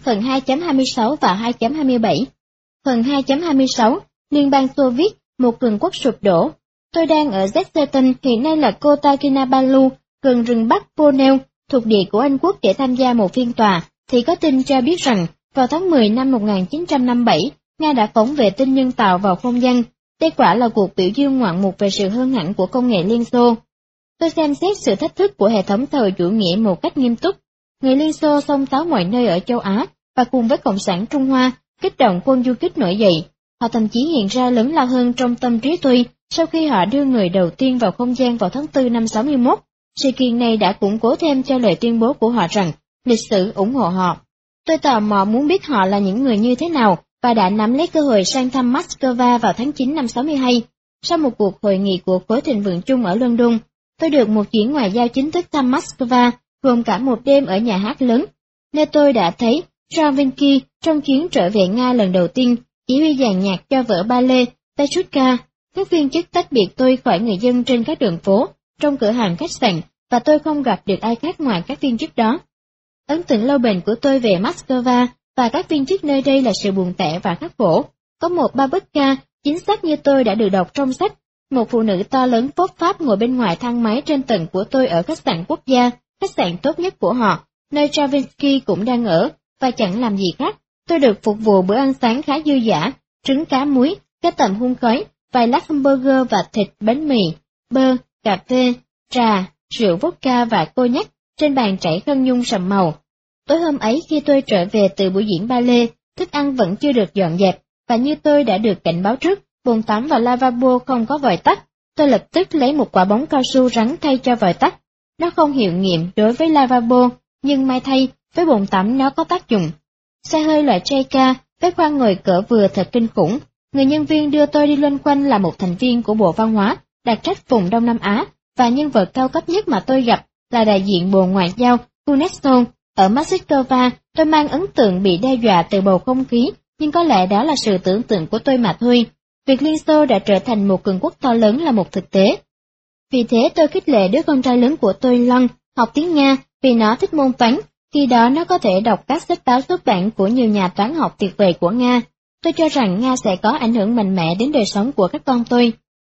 phần 2.26 và 2.27. Phần 2.26, Liên bang Xô Viết, một cường quốc sụp đổ. Tôi đang ở Zechstein, hiện nay là Kota Kinabalu, gần rừng Bắc Borneo, thuộc địa của Anh quốc để tham gia một phiên tòa, thì có tin cho biết rằng, vào tháng 10 năm 1957, Nga đã phóng vệ tinh nhân tạo vào không gian. Đây quả là cuộc biểu dương ngoạn mục về sự hơn hẳn của công nghệ Liên Xô. Tôi xem xét sự thách thức của hệ thống xã hội chủ nghĩa một cách nghiêm túc. Người Liên Xô xông xáo mọi nơi ở châu Á và cùng với Cộng sản Trung Hoa kích động quân du kích nổi dậy. Họ thậm chí hiện ra lớn lao hơn trong tâm trí tôi sau khi họ đưa người đầu tiên vào không gian vào tháng 4 năm 61. Sự kiện này đã củng cố thêm cho lời tuyên bố của họ rằng lịch sử ủng hộ họ. Tôi tò mò muốn biết họ là những người như thế nào và đã nắm lấy cơ hội sang thăm Moscow vào tháng 9 năm 62. Sau một cuộc hội nghị của khối thịnh vượng chung ở London, tôi được một chuyến ngoại giao chính thức thăm Moscow, gồm cả một đêm ở nhà hát lớn, nơi tôi đã thấy Stravinsky trong chuyến trở về Nga lần đầu tiên, chỉ huy dàn nhạc cho vở ballet Petrushka. Các viên chức tách biệt tôi khỏi người dân trên các đường phố, trong cửa hàng khách sạn, và tôi không gặp được ai khác ngoài các viên chức đó. Ấn tượng lâu bền của tôi về Moscow và các viên chức nơi đây là sự buồn tẻ và khắc khổ. Có một babushka chính xác như tôi đã được đọc trong sách, một phụ nữ to lớn phốt pháp ngồi bên ngoài thang máy trên tầng của tôi ở khách sạn quốc gia, khách sạn tốt nhất của họ, nơi Stravinsky cũng đang ở, và chẳng làm gì khác. Tôi được phục vụ bữa ăn sáng khá dư dả, trứng cá muối, cá tầm hun khói, vài lát hamburger và thịt, bánh mì, bơ, cà phê, trà, rượu vodka và cognac, trên bàn trải khăn nhung sậm màu. Tối hôm ấy khi tôi trở về từ buổi diễn ballet, thức ăn vẫn chưa được dọn dẹp, và như tôi đã được cảnh báo trước, bồn tắm và lavabo không có vòi tắt. Tôi lập tức lấy một quả bóng cao su rắn thay cho vòi tắt. Nó không hiệu nghiệm đối với lavabo, nhưng may thay, với bồn tắm nó có tác dụng. Xe hơi loại Cheika, với khoang ngồi cỡ vừa thật kinh khủng. Người nhân viên đưa tôi đi loanh quanh là một thành viên của Bộ Văn hóa, đặc trách vùng Đông Nam Á, và nhân vật cao cấp nhất mà tôi gặp là đại diện Bộ Ngoại giao UNESCO. Ở Moscow, tôi mang ấn tượng bị đe dọa từ bầu không khí, nhưng có lẽ đó là sự tưởng tượng của tôi mà thôi. Việc Liên Xô đã trở thành một cường quốc to lớn là một thực tế. Vì thế tôi khích lệ đứa con trai lớn của tôi Lon học tiếng Nga vì nó thích môn toán, khi đó nó có thể đọc các sách báo xuất bản của nhiều nhà toán học tuyệt vời của Nga. Tôi cho rằng Nga sẽ có ảnh hưởng mạnh mẽ đến đời sống của các con tôi.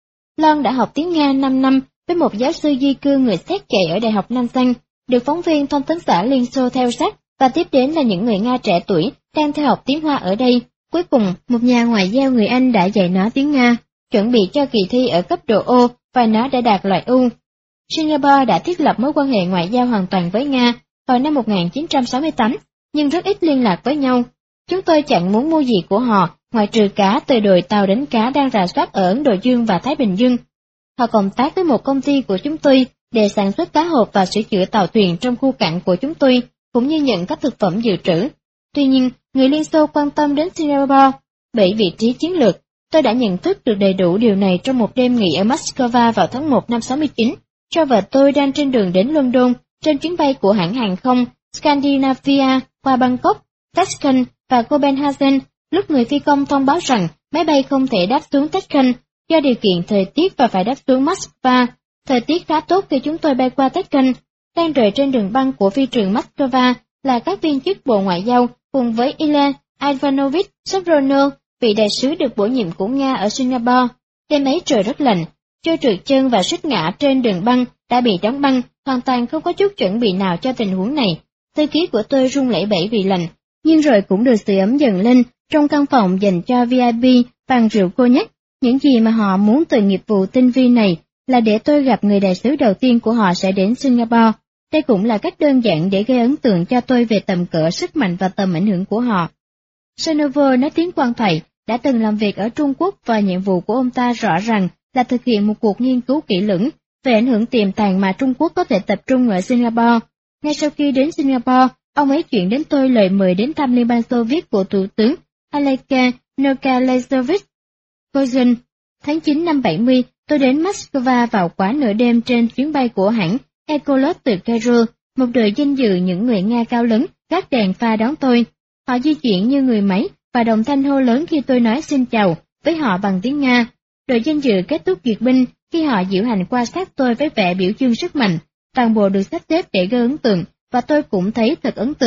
Lon đã học tiếng Nga 5 năm với một giáo sư di cư người Séc dạy ở Đại học Nanjing, được phóng viên thông tấn xã Liên Xô theo sát, và tiếp đến là những người Nga trẻ tuổi đang theo học tiếng Hoa ở đây. Cuối cùng, một nhà ngoại giao người Anh đã dạy nó tiếng Nga, chuẩn bị cho kỳ thi ở cấp độ O, và nó đã đạt loại U. Singapore đã thiết lập mối quan hệ ngoại giao hoàn toàn với Nga vào năm 1968, nhưng rất ít liên lạc với nhau. Chúng tôi chẳng muốn mua gì của họ, ngoại trừ cá từ đội tàu đánh cá đang rà soát ở Ấn Độ Dương và Thái Bình Dương. Họ cộng tác với một công ty của chúng tôi để sản xuất cá hộp và sửa chữa tàu thuyền trong khu cảng của chúng tôi, cũng như nhận các thực phẩm dự trữ. Tuy nhiên, người Liên Xô quan tâm đến Singapore bởi vị trí chiến lược. Tôi đã nhận thức được đầy đủ điều này trong một đêm nghỉ ở Moscow vào tháng 1 năm 69, cho vợ tôi đang trên đường đến London trên chuyến bay của hãng hàng không Scandinavia qua Bangkok, Tashkent và Copenhagen. Lúc người phi công thông báo rằng máy bay không thể đáp xuống Tashkent do điều kiện thời tiết và phải đáp xuống Moscow. Thời tiết khá tốt khi chúng tôi bay qua Tashkent. Đang rời trên đường băng của phi trường Moscow là các viên chức Bộ Ngoại giao cùng với Ilya Ivanovich Sopronov, vị đại sứ được bổ nhiệm của Nga ở Singapore. Đêm ấy trời rất lạnh, tôi trượt chân và suýt ngã trên đường băng đã bị đóng băng, hoàn toàn không có chút chuẩn bị nào cho tình huống này. Thư ký của tôi run lẩy bẩy vì lạnh, nhưng rồi cũng được sưởi ấm dần lên trong căn phòng dành cho VIP bằng rượu cognac. Những gì mà họ muốn từ nghiệp vụ tinh vi này là để tôi gặp người đại sứ đầu tiên của họ sẽ đến Singapore. Đây cũng là cách đơn giản để gây ấn tượng cho tôi về tầm cỡ, sức mạnh và tầm ảnh hưởng của họ. Senovo nói tiếng quan thầy đã từng làm việc ở Trung Quốc, và nhiệm vụ của ông ta rõ ràng là thực hiện một cuộc nghiên cứu kỹ lưỡng về ảnh hưởng tiềm tàng mà Trung Quốc có thể tập trung ở Singapore. Ngay sau khi đến Singapore, ông ấy chuyển đến tôi lời mời đến thăm Liên bang Xô Viết của Thủ tướng Aleksei Nikolaevich Kozin. Tháng 9 năm 70, tôi đến Moscow vào quá nửa đêm trên chuyến bay của hãng Ecolot từ Cairo. Một đội danh dự những người Nga cao lớn gác đèn pha đón tôi. Họ di chuyển như người máy và đồng thanh hô lớn khi tôi nói xin chào với họ bằng tiếng Nga. Đội danh dự kết thúc duyệt binh khi họ diễu hành qua sát tôi với vẻ biểu dương sức mạnh. Toàn bộ được sắp xếp để gây ấn tượng, và tôi cũng thấy thật ấn tượng.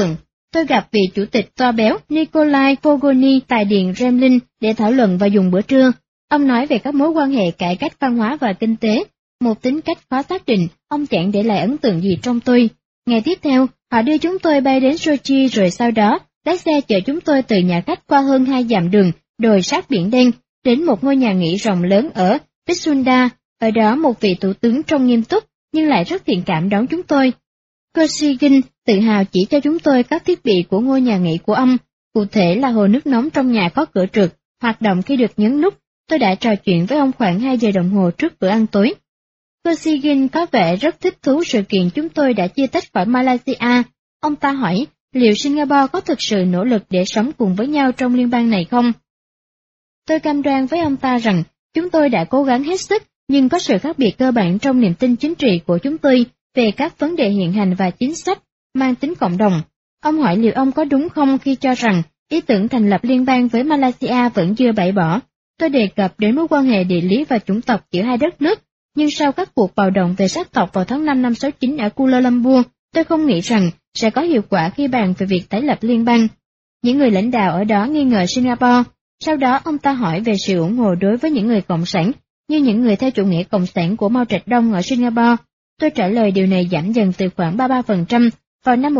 Tôi gặp vị chủ tịch to béo Nikolai Fogoni tại điện Kremlin để thảo luận và dùng bữa trưa. Ông nói về các mối quan hệ cải cách văn hóa và kinh tế, một tính cách khó xác định, ông chẳng để lại ấn tượng gì trong tôi. Ngày tiếp theo, họ đưa chúng tôi bay đến Sochi rồi sau đó, lái xe chở chúng tôi từ nhà khách qua hơn 2 dặm đường, đồi sát biển đen, đến một ngôi nhà nghỉ rộng lớn ở Pitsunda. Ở đó một vị thủ tướng trông nghiêm túc, nhưng lại rất thiện cảm đón chúng tôi. Kosygin tự hào chỉ cho chúng tôi các thiết bị của ngôi nhà nghỉ của ông, cụ thể là hồ nước nóng trong nhà có cửa trượt, hoạt động khi được nhấn nút. Tôi đã trò chuyện với ông khoảng 2 giờ đồng hồ trước bữa ăn tối. Kosygin có vẻ rất thích thú sự kiện chúng tôi đã chia tách khỏi Malaysia. Ông ta hỏi, liệu Singapore có thực sự nỗ lực để sống cùng với nhau trong liên bang này không? Tôi cam đoan với ông ta rằng, chúng tôi đã cố gắng hết sức, nhưng có sự khác biệt cơ bản trong niềm tin chính trị của chúng tôi về các vấn đề hiện hành và chính sách mang tính cộng đồng. Ông hỏi liệu ông có đúng không khi cho rằng ý tưởng thành lập liên bang với Malaysia vẫn chưa bãi bỏ. Tôi đề cập đến mối quan hệ địa lý và chủng tộc giữa hai đất nước, nhưng sau các cuộc bạo động về sắc tộc vào tháng 5 năm 69 ở Kuala Lumpur, tôi không nghĩ rằng sẽ có hiệu quả khi bàn về việc tái lập liên bang. Những người lãnh đạo ở đó nghi ngờ Singapore. Sau đó ông ta hỏi về sự ủng hộ đối với những người cộng sản, như những người theo chủ nghĩa cộng sản của Mao Trạch Đông ở Singapore. Tôi trả lời điều này giảm dần từ khoảng 33% vào năm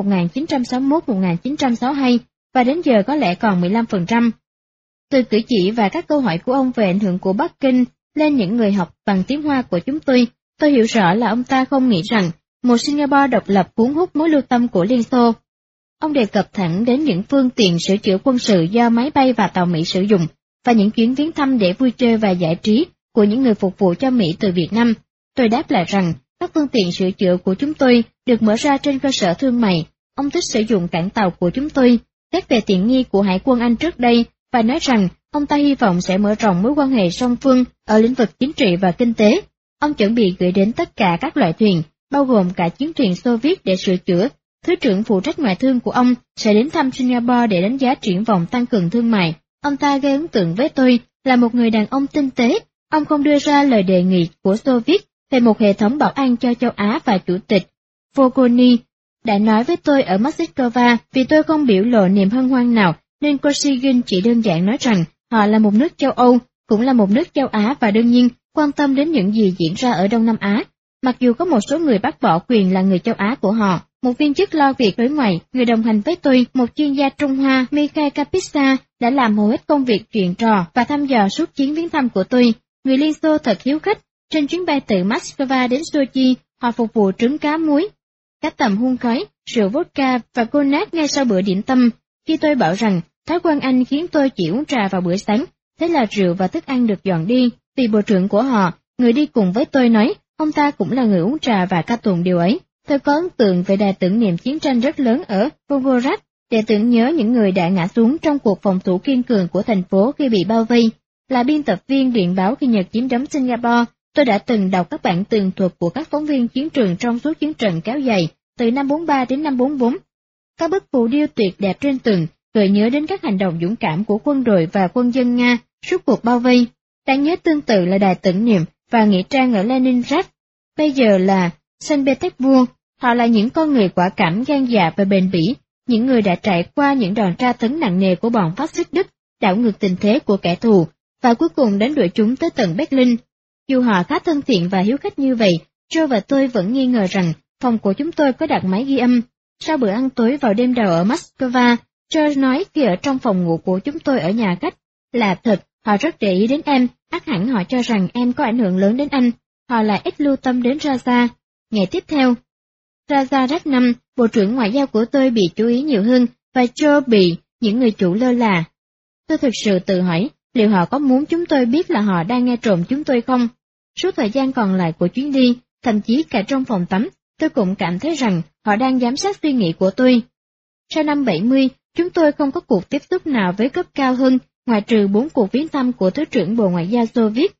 1961-1962, và đến giờ có lẽ còn 15%. Từ cử chỉ và các câu hỏi của ông về ảnh hưởng của Bắc Kinh lên những người học bằng tiếng Hoa của chúng tôi hiểu rõ là ông ta không nghĩ rằng một Singapore độc lập cuốn hút mối lưu tâm của Liên Xô. Ông đề cập thẳng đến những phương tiện sửa chữa quân sự do máy bay và tàu Mỹ sử dụng, và những chuyến viếng thăm để vui chơi và giải trí của những người phục vụ cho Mỹ từ Việt Nam. Tôi đáp lại rằng, các phương tiện sửa chữa của chúng tôi được mở ra trên cơ sở thương mại. Ông thích sử dụng cảng tàu của chúng tôi, xét về tiện nghi của Hải quân Anh trước đây, và nói rằng ông ta hy vọng sẽ mở rộng mối quan hệ song phương ở lĩnh vực chính trị và kinh tế. Ông chuẩn bị gửi đến tất cả các loại thuyền, bao gồm cả chiến thuyền Xô Viết để sửa chữa. Thứ trưởng phụ trách ngoại thương của ông sẽ đến thăm Singapore để đánh giá triển vọng tăng cường thương mại. Ông ta gây ấn tượng với tôi là một người đàn ông tinh tế. Ông không đưa ra lời đề nghị của Xô Viết về một hệ thống bảo an cho châu Á, và chủ tịch Fogoni đã nói với tôi ở Moscow vì tôi không biểu lộ niềm hân hoan nào, nên Kosygin chỉ đơn giản nói rằng họ là một nước châu Âu, cũng là một nước châu Á và đương nhiên quan tâm đến những gì diễn ra ở Đông Nam Á, mặc dù có một số người bác bỏ quyền là người châu Á của họ. Một viên chức lo việc đối ngoại, người đồng hành với tôi, một chuyên gia Trung Hoa, Mikhail Kapitsa, đã làm hầu hết công việc chuyện trò và thăm dò suốt chuyến viếng thăm của tôi. Người Liên Xô thật hiếu khách. Trên chuyến bay từ Moscow đến Sochi, họ phục vụ trứng cá muối, cá tầm hun khói, rượu vodka và cognac ngay sau bữa điểm tâm. Khi tôi bảo rằng thói quen Anh khiến tôi chỉ uống trà vào bữa sáng, thế là rượu và thức ăn được dọn đi. Vì bộ trưởng của họ, người đi cùng với tôi nói, ông ta cũng là người uống trà và ca tụng điều ấy. Tôi có ấn tượng về đài tưởng niệm chiến tranh rất lớn ở Volgograd để tưởng nhớ những người đã ngã xuống trong cuộc phòng thủ kiên cường của thành phố khi bị bao vây. Là biên tập viên điện báo khi Nhật chiếm đóng Singapore, tôi đã từng đọc các bản tường thuật của các phóng viên chiến trường trong suốt chiến trận kéo dài từ năm 43 đến năm 44. Các bức phù điêu tuyệt đẹp trên tường gợi nhớ đến các hành động dũng cảm của quân đội và quân dân Nga suốt cuộc bao vây. Đáng nhớ tương tự là đài tưởng niệm và nghĩa trang ở Leningrad, bây giờ là Saint Petersburg. Họ là những con người quả cảm, gan dạ và bền bỉ, những người đã trải qua những đòn tra tấn nặng nề của bọn phát xít Đức, đảo ngược tình thế của kẻ thù, và cuối cùng đánh đuổi chúng tới tận Berlin. Dù họ khá thân thiện và hiếu khách như vậy, Joe và tôi vẫn nghi ngờ rằng phòng của chúng tôi có đặt máy ghi âm. Sau bữa ăn tối vào đêm đầu ở Moscow, Joe nói khi ở trong phòng ngủ của chúng tôi ở nhà khách, là thật, họ rất để ý đến em, ắt hẳn họ cho rằng em có ảnh hưởng lớn đến anh, họ lại ít lưu tâm đến Raza. Ngày tiếp theo, Raja Ratnam, bộ trưởng ngoại giao của tôi bị chú ý nhiều hơn, và Joe bị những người chủ lơ là. Tôi thực sự tự hỏi, liệu họ có muốn chúng tôi biết là họ đang nghe trộm chúng tôi không? Suốt thời gian còn lại của chuyến đi, thậm chí cả trong phòng tắm, tôi cũng cảm thấy rằng họ đang giám sát suy nghĩ của tôi. Sau năm 70, chúng tôi không có cuộc tiếp xúc nào với cấp cao hơn, ngoại trừ 4 cuộc viếng thăm của Thứ trưởng Bộ Ngoại giao Xô Viết.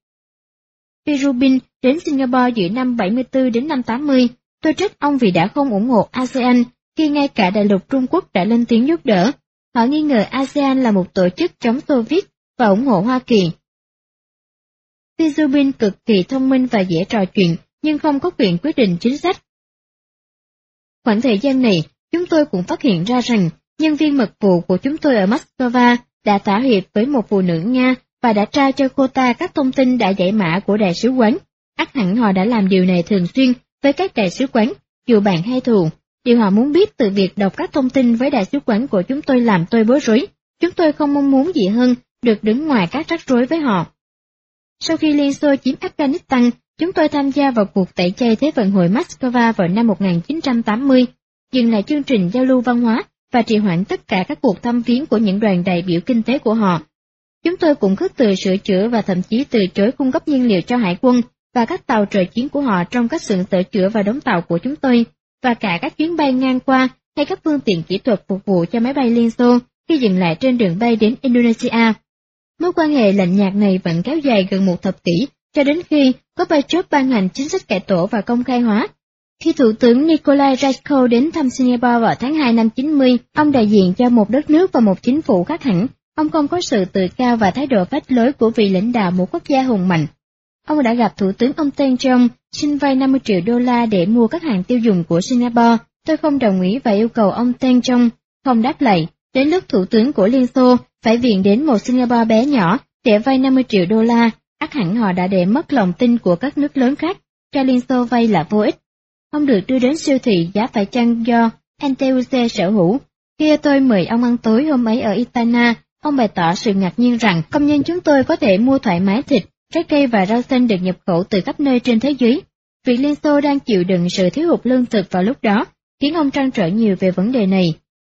Pirubin đến Singapore giữa năm 74 đến năm 80. Tôi trách ông vì đã không ủng hộ ASEAN, khi ngay cả đại lục Trung Quốc đã lên tiếng giúp đỡ. Họ nghi ngờ ASEAN là một tổ chức chống Xô Viết và ủng hộ Hoa Kỳ. Pirubin cực kỳ thông minh và dễ trò chuyện, nhưng không có quyền quyết định chính sách. Khoảng thời gian này, chúng tôi cũng phát hiện ra rằng nhân viên mật vụ của chúng tôi ở Moscow đã thỏa hiệp với một phụ nữ Nga và đã trao cho cô ta các thông tin đã giải mã của đại sứ quán. Ắt hẳn họ đã làm điều này thường xuyên với các đại sứ quán, dù bạn hay thù. Điều họ muốn biết từ việc đọc các thông tin với đại sứ quán của chúng tôi làm tôi bối rối. Chúng tôi không mong muốn gì hơn được đứng ngoài các rắc rối với họ. Sau khi Liên Xô chiếm Afghanistan, chúng tôi tham gia vào cuộc tẩy chay Thế vận hội Moscow vào năm 1980, dừng lại chương trình giao lưu văn hóa và trì hoãn tất cả các cuộc thăm viếng của những đoàn đại biểu kinh tế của họ. Chúng tôi cũng khước từ sửa chữa và thậm chí từ chối cung cấp nhiên liệu cho hải quân và các tàu trợ chiến của họ trong các xưởng sửa chữa và đóng tàu của chúng tôi, và cả các chuyến bay ngang qua hay các phương tiện kỹ thuật phục vụ cho máy bay Liên Xô khi dừng lại trên đường bay đến Indonesia. Mối quan hệ lạnh nhạt này vẫn kéo dài gần một thập kỷ, cho đến khi Gorbachev ban hành chính sách cải tổ và công khai hóa. Khi Thủ tướng Nikolai Rashko đến thăm Singapore vào tháng 2 năm 90, ông đại diện cho một đất nước và một chính phủ khác hẳn. Ông không có sự tự cao và thái độ phách lối của vị lãnh đạo một quốc gia hùng mạnh. Ông đã gặp Thủ tướng ông Teng Trong, xin vay 50 triệu đô la để mua các hàng tiêu dùng của Singapore. Tôi không đồng ý và yêu cầu ông Teng Trong không đáp lại. Đến lúc Thủ tướng của Liên Xô phải viện đến một Singapore bé nhỏ để vay 50 triệu đô la, ắt hẳn họ đã để mất lòng tin của các nước lớn khác, cho Liên Xô vay là vô ích. Ông được đưa đến siêu thị giá phải chăng do NTUC sở hữu. Khi tôi mời ông ăn tối hôm ấy ở Itana, ông bày tỏ sự ngạc nhiên rằng công nhân chúng tôi có thể mua thoải mái thịt, trái cây và rau xanh được nhập khẩu từ khắp nơi trên thế giới. Việc Liên Xô đang chịu đựng sự thiếu hụt lương thực vào lúc đó khiến ông trăn trở nhiều về vấn đề này.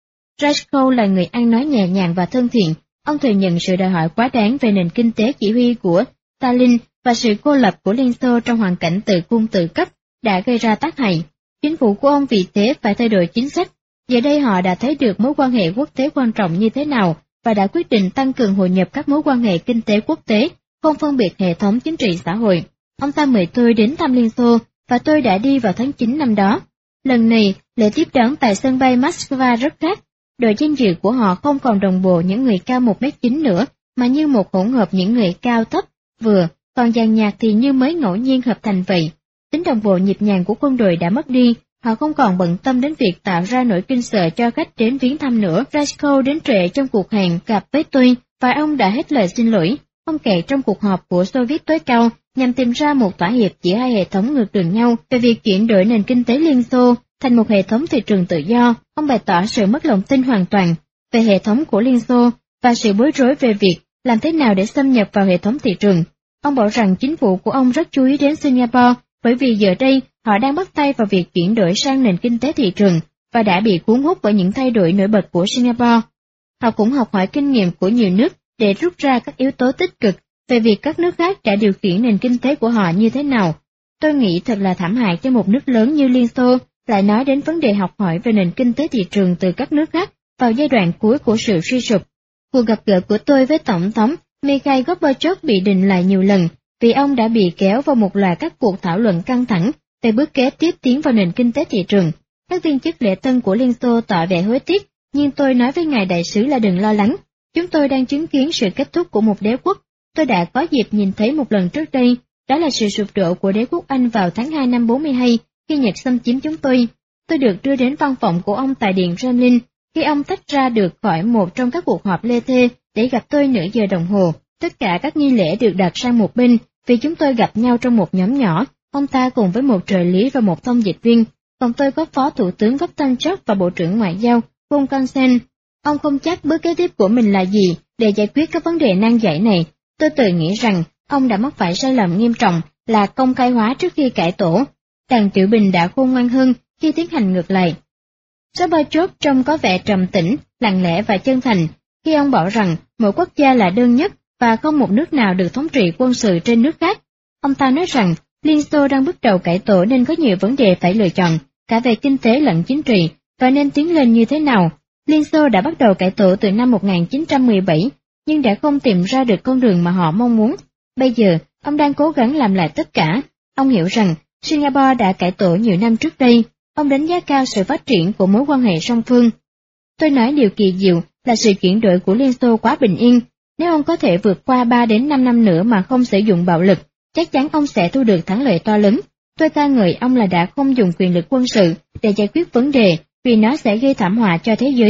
Rashko là người ăn nói nhẹ nhàng và thân thiện. Ông thừa nhận sự đòi hỏi quá đáng về nền kinh tế chỉ huy của Stalin và sự cô lập của Liên Xô trong hoàn cảnh tự cung tự cấp đã gây ra tác hại. Chính phủ của ông vì thế phải thay đổi chính sách. Giờ đây họ đã thấy được mối quan hệ quốc tế quan trọng như thế nào và đã quyết định tăng cường hội nhập các mối quan hệ kinh tế quốc tế, không phân biệt hệ thống chính trị xã hội. Ông ta mời tôi đến thăm Liên Xô và tôi đã đi vào tháng 9 năm đó. Lần này, lễ tiếp đón tại sân bay Moscow rất khác. Đội danh dự của họ không còn đồng bộ những người cao 1m9 nữa, mà như một hỗn hợp những người cao thấp, vừa, còn dàn nhạc thì như mới ngẫu nhiên hợp thành vậy. Tính đồng bộ nhịp nhàng của quân đội đã mất đi, họ không còn bận tâm đến việc tạo ra nỗi kinh sợ cho khách đến viếng thăm nữa. Rashko đến trễ trong cuộc hẹn gặp với tôi, và ông đã hết lời xin lỗi. Ông kể trong cuộc họp của Xô Viết tối cao nhằm tìm ra một thỏa hiệp giữa hai hệ thống ngược đường nhau về việc chuyển đổi nền kinh tế Liên Xô thành một hệ thống thị trường tự do. Ông bày tỏ sự mất lòng tin hoàn toàn về hệ thống của Liên Xô và sự bối rối về việc làm thế nào để xâm nhập vào hệ thống thị trường. Ông bảo rằng chính phủ của ông rất chú ý đến Singapore bởi vì giờ đây họ đang bắt tay vào việc chuyển đổi sang nền kinh tế thị trường và đã bị cuốn hút bởi những thay đổi nổi bật của Singapore. Họ cũng học hỏi kinh nghiệm của nhiều nước để rút ra các yếu tố tích cực về việc các nước khác đã điều khiển nền kinh tế của họ như thế nào. Tôi nghĩ thật là thảm hại cho một nước lớn như Liên Xô lại nói đến vấn đề học hỏi về nền kinh tế thị trường từ các nước khác vào giai đoạn cuối của sự suy sụp. Cuộc gặp gỡ của tôi với Tổng thống Mikhail Gorbachev bị đình lại nhiều lần vì ông đã bị kéo vào một loạt các cuộc thảo luận căng thẳng về bước kế tiếp tiến vào nền kinh tế thị trường. Các viên chức lễ tân của Liên Xô tỏ vẻ hối tiếc, nhưng tôi nói với ngài đại sứ là đừng lo lắng. Chúng tôi đang chứng kiến sự kết thúc của một đế quốc. Tôi đã có dịp nhìn thấy một lần trước đây, đó là sự sụp đổ của đế quốc Anh vào tháng 2 năm 42 khi Nhật xâm chiếm chúng tôi. Tôi được đưa đến văn phòng của ông tại Điện Kremlin khi ông tách ra được khỏi một trong các cuộc họp lê thê để gặp tôi nửa giờ đồng hồ. Tất cả các nghi lễ được đặt sang một bên vì chúng tôi gặp nhau trong một nhóm nhỏ, ông ta cùng với một trợ lý và một thông dịch viên, còn tôi có Phó Thủ tướng Vovtanchuk và Bộ trưởng Ngoại giao Von Kansen. Ông không chắc bước kế tiếp của mình là gì để giải quyết các vấn đề nan giải này. Tôi tự nghĩ rằng ông đã mắc phải sai lầm nghiêm trọng là công khai hóa trước khi cải tổ. Đàn Tiểu Bình đã khôn ngoan hơn khi tiến hành ngược lại. Gorbachev trông có vẻ trầm tĩnh, lặng lẽ và chân thành khi ông bảo rằng mỗi quốc gia là đơn nhất và không một nước nào được thống trị quân sự trên nước khác. Ông ta nói rằng Liên Xô đang bước đầu cải tổ nên có nhiều vấn đề phải lựa chọn, cả về kinh tế lẫn chính trị, và nên tiến lên như thế nào. Liên Xô đã bắt đầu cải tổ từ năm 1917, nhưng đã không tìm ra được con đường mà họ mong muốn. Bây giờ, ông đang cố gắng làm lại tất cả. Ông hiểu rằng Singapore đã cải tổ nhiều năm trước đây. Ông đánh giá cao sự phát triển của mối quan hệ song phương. Tôi nói điều kỳ diệu là sự chuyển đổi của Liên Xô quá bình yên. Nếu ông có thể vượt qua 3 đến 5 năm nữa mà không sử dụng bạo lực, chắc chắn ông sẽ thu được thắng lợi to lớn. Tôi ca ngợi ông là đã không dùng quyền lực quân sự để giải quyết vấn đề vì nó sẽ gây thảm họa cho thế giới.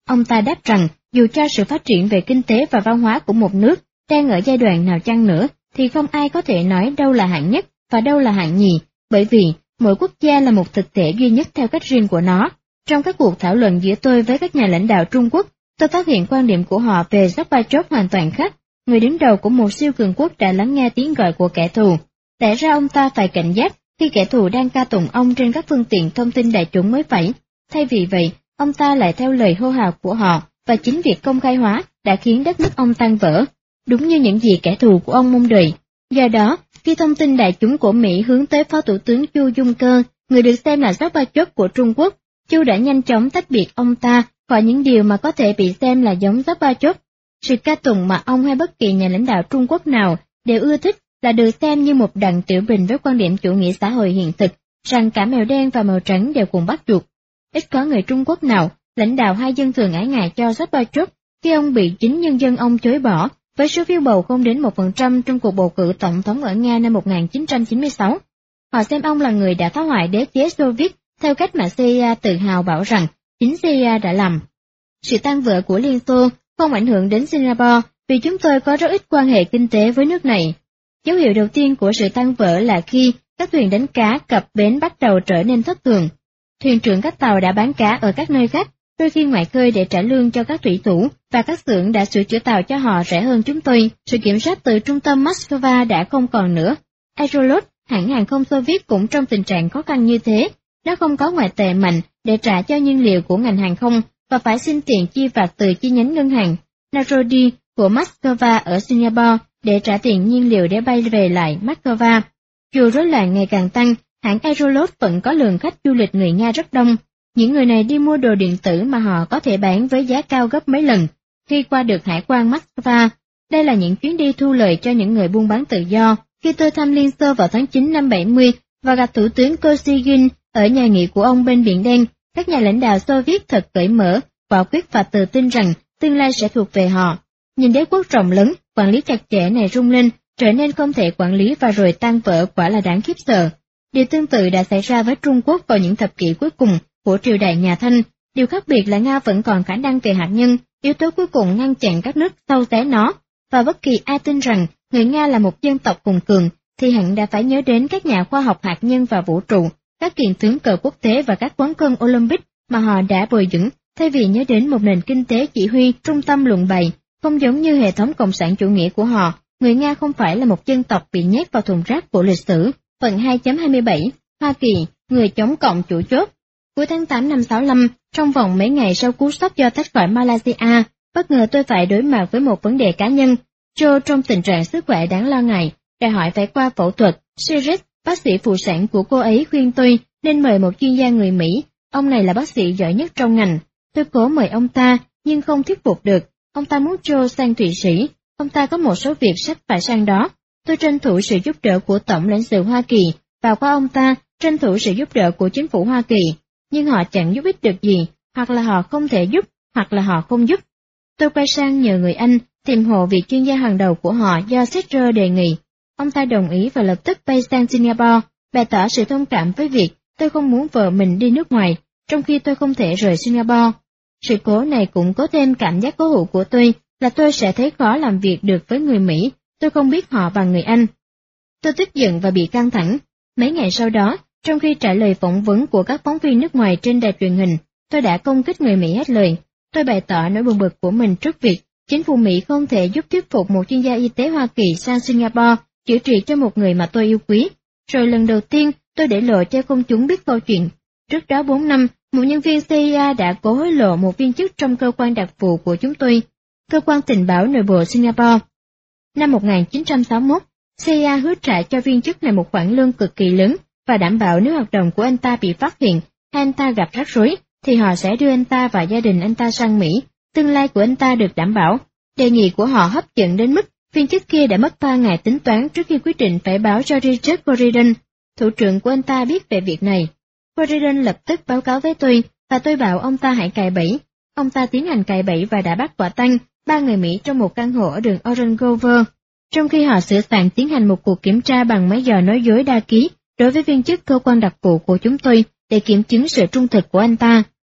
Ông ta đáp rằng, dù cho sự phát triển về kinh tế và văn hóa của một nước đang ở giai đoạn nào chăng nữa, thì không ai có thể nói đâu là hạng nhất và đâu là hạng nhì, bởi vì mỗi quốc gia là một thực thể duy nhất theo cách riêng của nó. Trong các cuộc thảo luận giữa tôi với các nhà lãnh đạo Trung Quốc, tôi phát hiện quan điểm của họ về Gorbachev hoàn toàn khác. Người đứng đầu của một siêu cường quốc đã lắng nghe tiếng gọi của kẻ thù. Lẽ ra ông ta phải cảnh giác khi kẻ thù đang ca tụng ông trên các phương tiện thông tin đại chúng mới phải. Thay vì vậy, ông ta lại theo lời hô hào của họ, và chính việc công khai hóa đã khiến đất nước ông tan vỡ, đúng như những gì kẻ thù của ông mong đợi. Do đó, khi thông tin đại chúng của Mỹ hướng tới Phó Thủ tướng Chu Juncker, người được xem là Gorbachev của Trung Quốc, Chu đã nhanh chóng tách biệt ông ta khỏi những điều mà có thể bị xem là giống Gorbachev. Sự ca tụng mà ông hay bất kỳ nhà lãnh đạo Trung Quốc nào đều ưa thích là được xem như một đặng tiểu bình với quan điểm chủ nghĩa xã hội hiện thực, rằng cả mèo đen và mèo trắng đều cùng bắt chuột. Ít có người Trung Quốc nào, lãnh đạo hay dân thường ái ngại cho Gorbachev khi ông bị chính nhân dân ông chối bỏ, với số phiếu bầu không đến 1% trong cuộc bầu cử tổng thống ở Nga năm 1996. Họ xem ông là người đã phá hoại đế chế Xô Viết, theo cách mà CIA tự hào bảo rằng chính CIA đã làm. Sự tan vỡ của Liên Xô không ảnh hưởng đến Singapore vì chúng tôi có rất ít quan hệ kinh tế với nước này. Dấu hiệu đầu tiên của sự tan vỡ là khi các thuyền đánh cá cập bến bắt đầu trở nên thất thường. Thuyền trưởng các tàu đã bán cá ở các nơi khác, đôi khi ngoại khơi để trả lương cho các thủy thủ, và các xưởng đã sửa chữa tàu cho họ rẻ hơn chúng tôi. Sự kiểm soát từ trung tâm Moscow đã không còn nữa. Aeroflot, hãng hàng không Xô Viết cũng trong tình trạng khó khăn như thế. Nó không có ngoại tệ mạnh để trả cho nhiên liệu của ngành hàng không và phải xin tiền chi vặt từ chi nhánh ngân hàng Narodi của Moscow ở Singapore để trả tiền nhiên liệu để bay về lại Moscow. Dù rối loạn ngày càng tăng, hãng Aeroflot vẫn có lượng khách du lịch người Nga rất đông. Những người này đi mua đồ điện tử mà họ có thể bán với giá cao gấp mấy lần khi qua được hải quan Moscow. Đây là những chuyến đi thu lợi cho những người buôn bán tự do. Khi tôi thăm Liên Xô vào tháng 9 năm 70 và gặp Thủ tướng Kosygin ở nhà nghỉ của ông bên Biển Đen, các nhà lãnh đạo Xô Viết thật cởi mở, quả quyết và tự tin rằng tương lai sẽ thuộc về họ. Nhìn đế quốc rộng lớn, quản lý chặt chẽ này rung lên, trở nên không thể quản lý và rồi tan vỡ, quả là đáng khiếp sợ. Điều tương tự đã xảy ra với Trung Quốc vào những thập kỷ cuối cùng của triều đại nhà Thanh. Điều khác biệt là Nga vẫn còn khả năng về hạt nhân, yếu tố cuối cùng ngăn chặn các nước sau xé nó. Và bất kỳ ai tin rằng người Nga là một dân tộc hùng cường, thì hẳn đã phải nhớ đến các nhà khoa học hạt nhân và vũ trụ, các kiện tướng cờ quốc tế và các quán cân Olympic mà họ đã bồi dưỡng, thay vì nhớ đến một nền kinh tế chỉ huy trung tâm luận bày. Không giống như hệ thống cộng sản chủ nghĩa của họ, người Nga không phải là một dân tộc bị nhét vào thùng rác của lịch sử. Phần 2.27, Hoa Kỳ, người chống cộng chủ chốt. Cuối tháng 8 năm 65, trong vòng mấy ngày sau cú sốc do tách khỏi Malaysia, bất ngờ tôi phải đối mặt với một vấn đề cá nhân. Joe trong tình trạng sức khỏe đáng lo ngại, đòi hỏi phải qua phẫu thuật. Sirius, bác sĩ phụ sản của cô ấy khuyên tôi nên mời một chuyên gia người Mỹ. Ông này là bác sĩ giỏi nhất trong ngành. Tôi cố mời ông ta, nhưng không thuyết phục được. Ông ta muốn Joe sang Thụy Sĩ. Ông ta có một số việc sắp phải sang đó. Tôi tranh thủ sự giúp đỡ của Tổng lãnh sự Hoa Kỳ, và qua ông ta, tranh thủ sự giúp đỡ của chính phủ Hoa Kỳ. Nhưng họ chẳng giúp ích được gì, hoặc là họ không thể giúp, hoặc là họ không giúp. Tôi quay sang nhờ người Anh tìm hộ vị chuyên gia hàng đầu của họ do Sitzer đề nghị. Ông ta đồng ý và lập tức bay sang Singapore, bày tỏ sự thông cảm với việc tôi không muốn vợ mình đi nước ngoài, trong khi tôi không thể rời Singapore. Sự cố này cũng có thêm cảm giác cố hữu của tôi là tôi sẽ thấy khó làm việc được với người Mỹ, tôi không biết họ bằng người Anh. Tôi tức giận và bị căng thẳng. Mấy ngày sau đó, trong khi trả lời phỏng vấn của các phóng viên nước ngoài trên đài truyền hình, tôi đã công kích người Mỹ hết lời. Tôi bày tỏ nỗi buồn bực của mình trước việc chính phủ Mỹ không thể giúp thuyết phục một chuyên gia y tế Hoa Kỳ sang Singapore chữa trị cho một người mà tôi yêu quý. Rồi lần đầu tiên, tôi để lộ cho công chúng biết câu chuyện. Trước đó 4 năm, một nhân viên CIA đã cố hối lộ một viên chức trong cơ quan đặc vụ của chúng tôi, cơ quan tình báo nội bộ Singapore. Năm 1961, CIA hứa trả cho viên chức này một khoản lương cực kỳ lớn và đảm bảo nếu hoạt động của anh ta bị phát hiện hay anh ta gặp rắc rối, thì họ sẽ đưa anh ta và gia đình anh ta sang Mỹ, tương lai của anh ta được đảm bảo. Đề nghị của họ hấp dẫn đến mức viên chức kia đã mất 3 ngày tính toán trước khi quyết định phải báo cho Richard Corridon, thủ trưởng của anh ta biết về việc này. Corridon lập tức báo cáo với tôi, và tôi bảo ông ta hãy cài bẫy. Ông ta tiến hành cài bẫy và đã bắt quả tang 3 người Mỹ trong một căn hộ ở đường Orange Grove, trong khi họ sửa soạn tiến hành một cuộc kiểm tra bằng máy dò nói dối đa ký đối với viên chức cơ quan đặc vụ của chúng tôi để kiểm chứng sự trung thực của anh ta.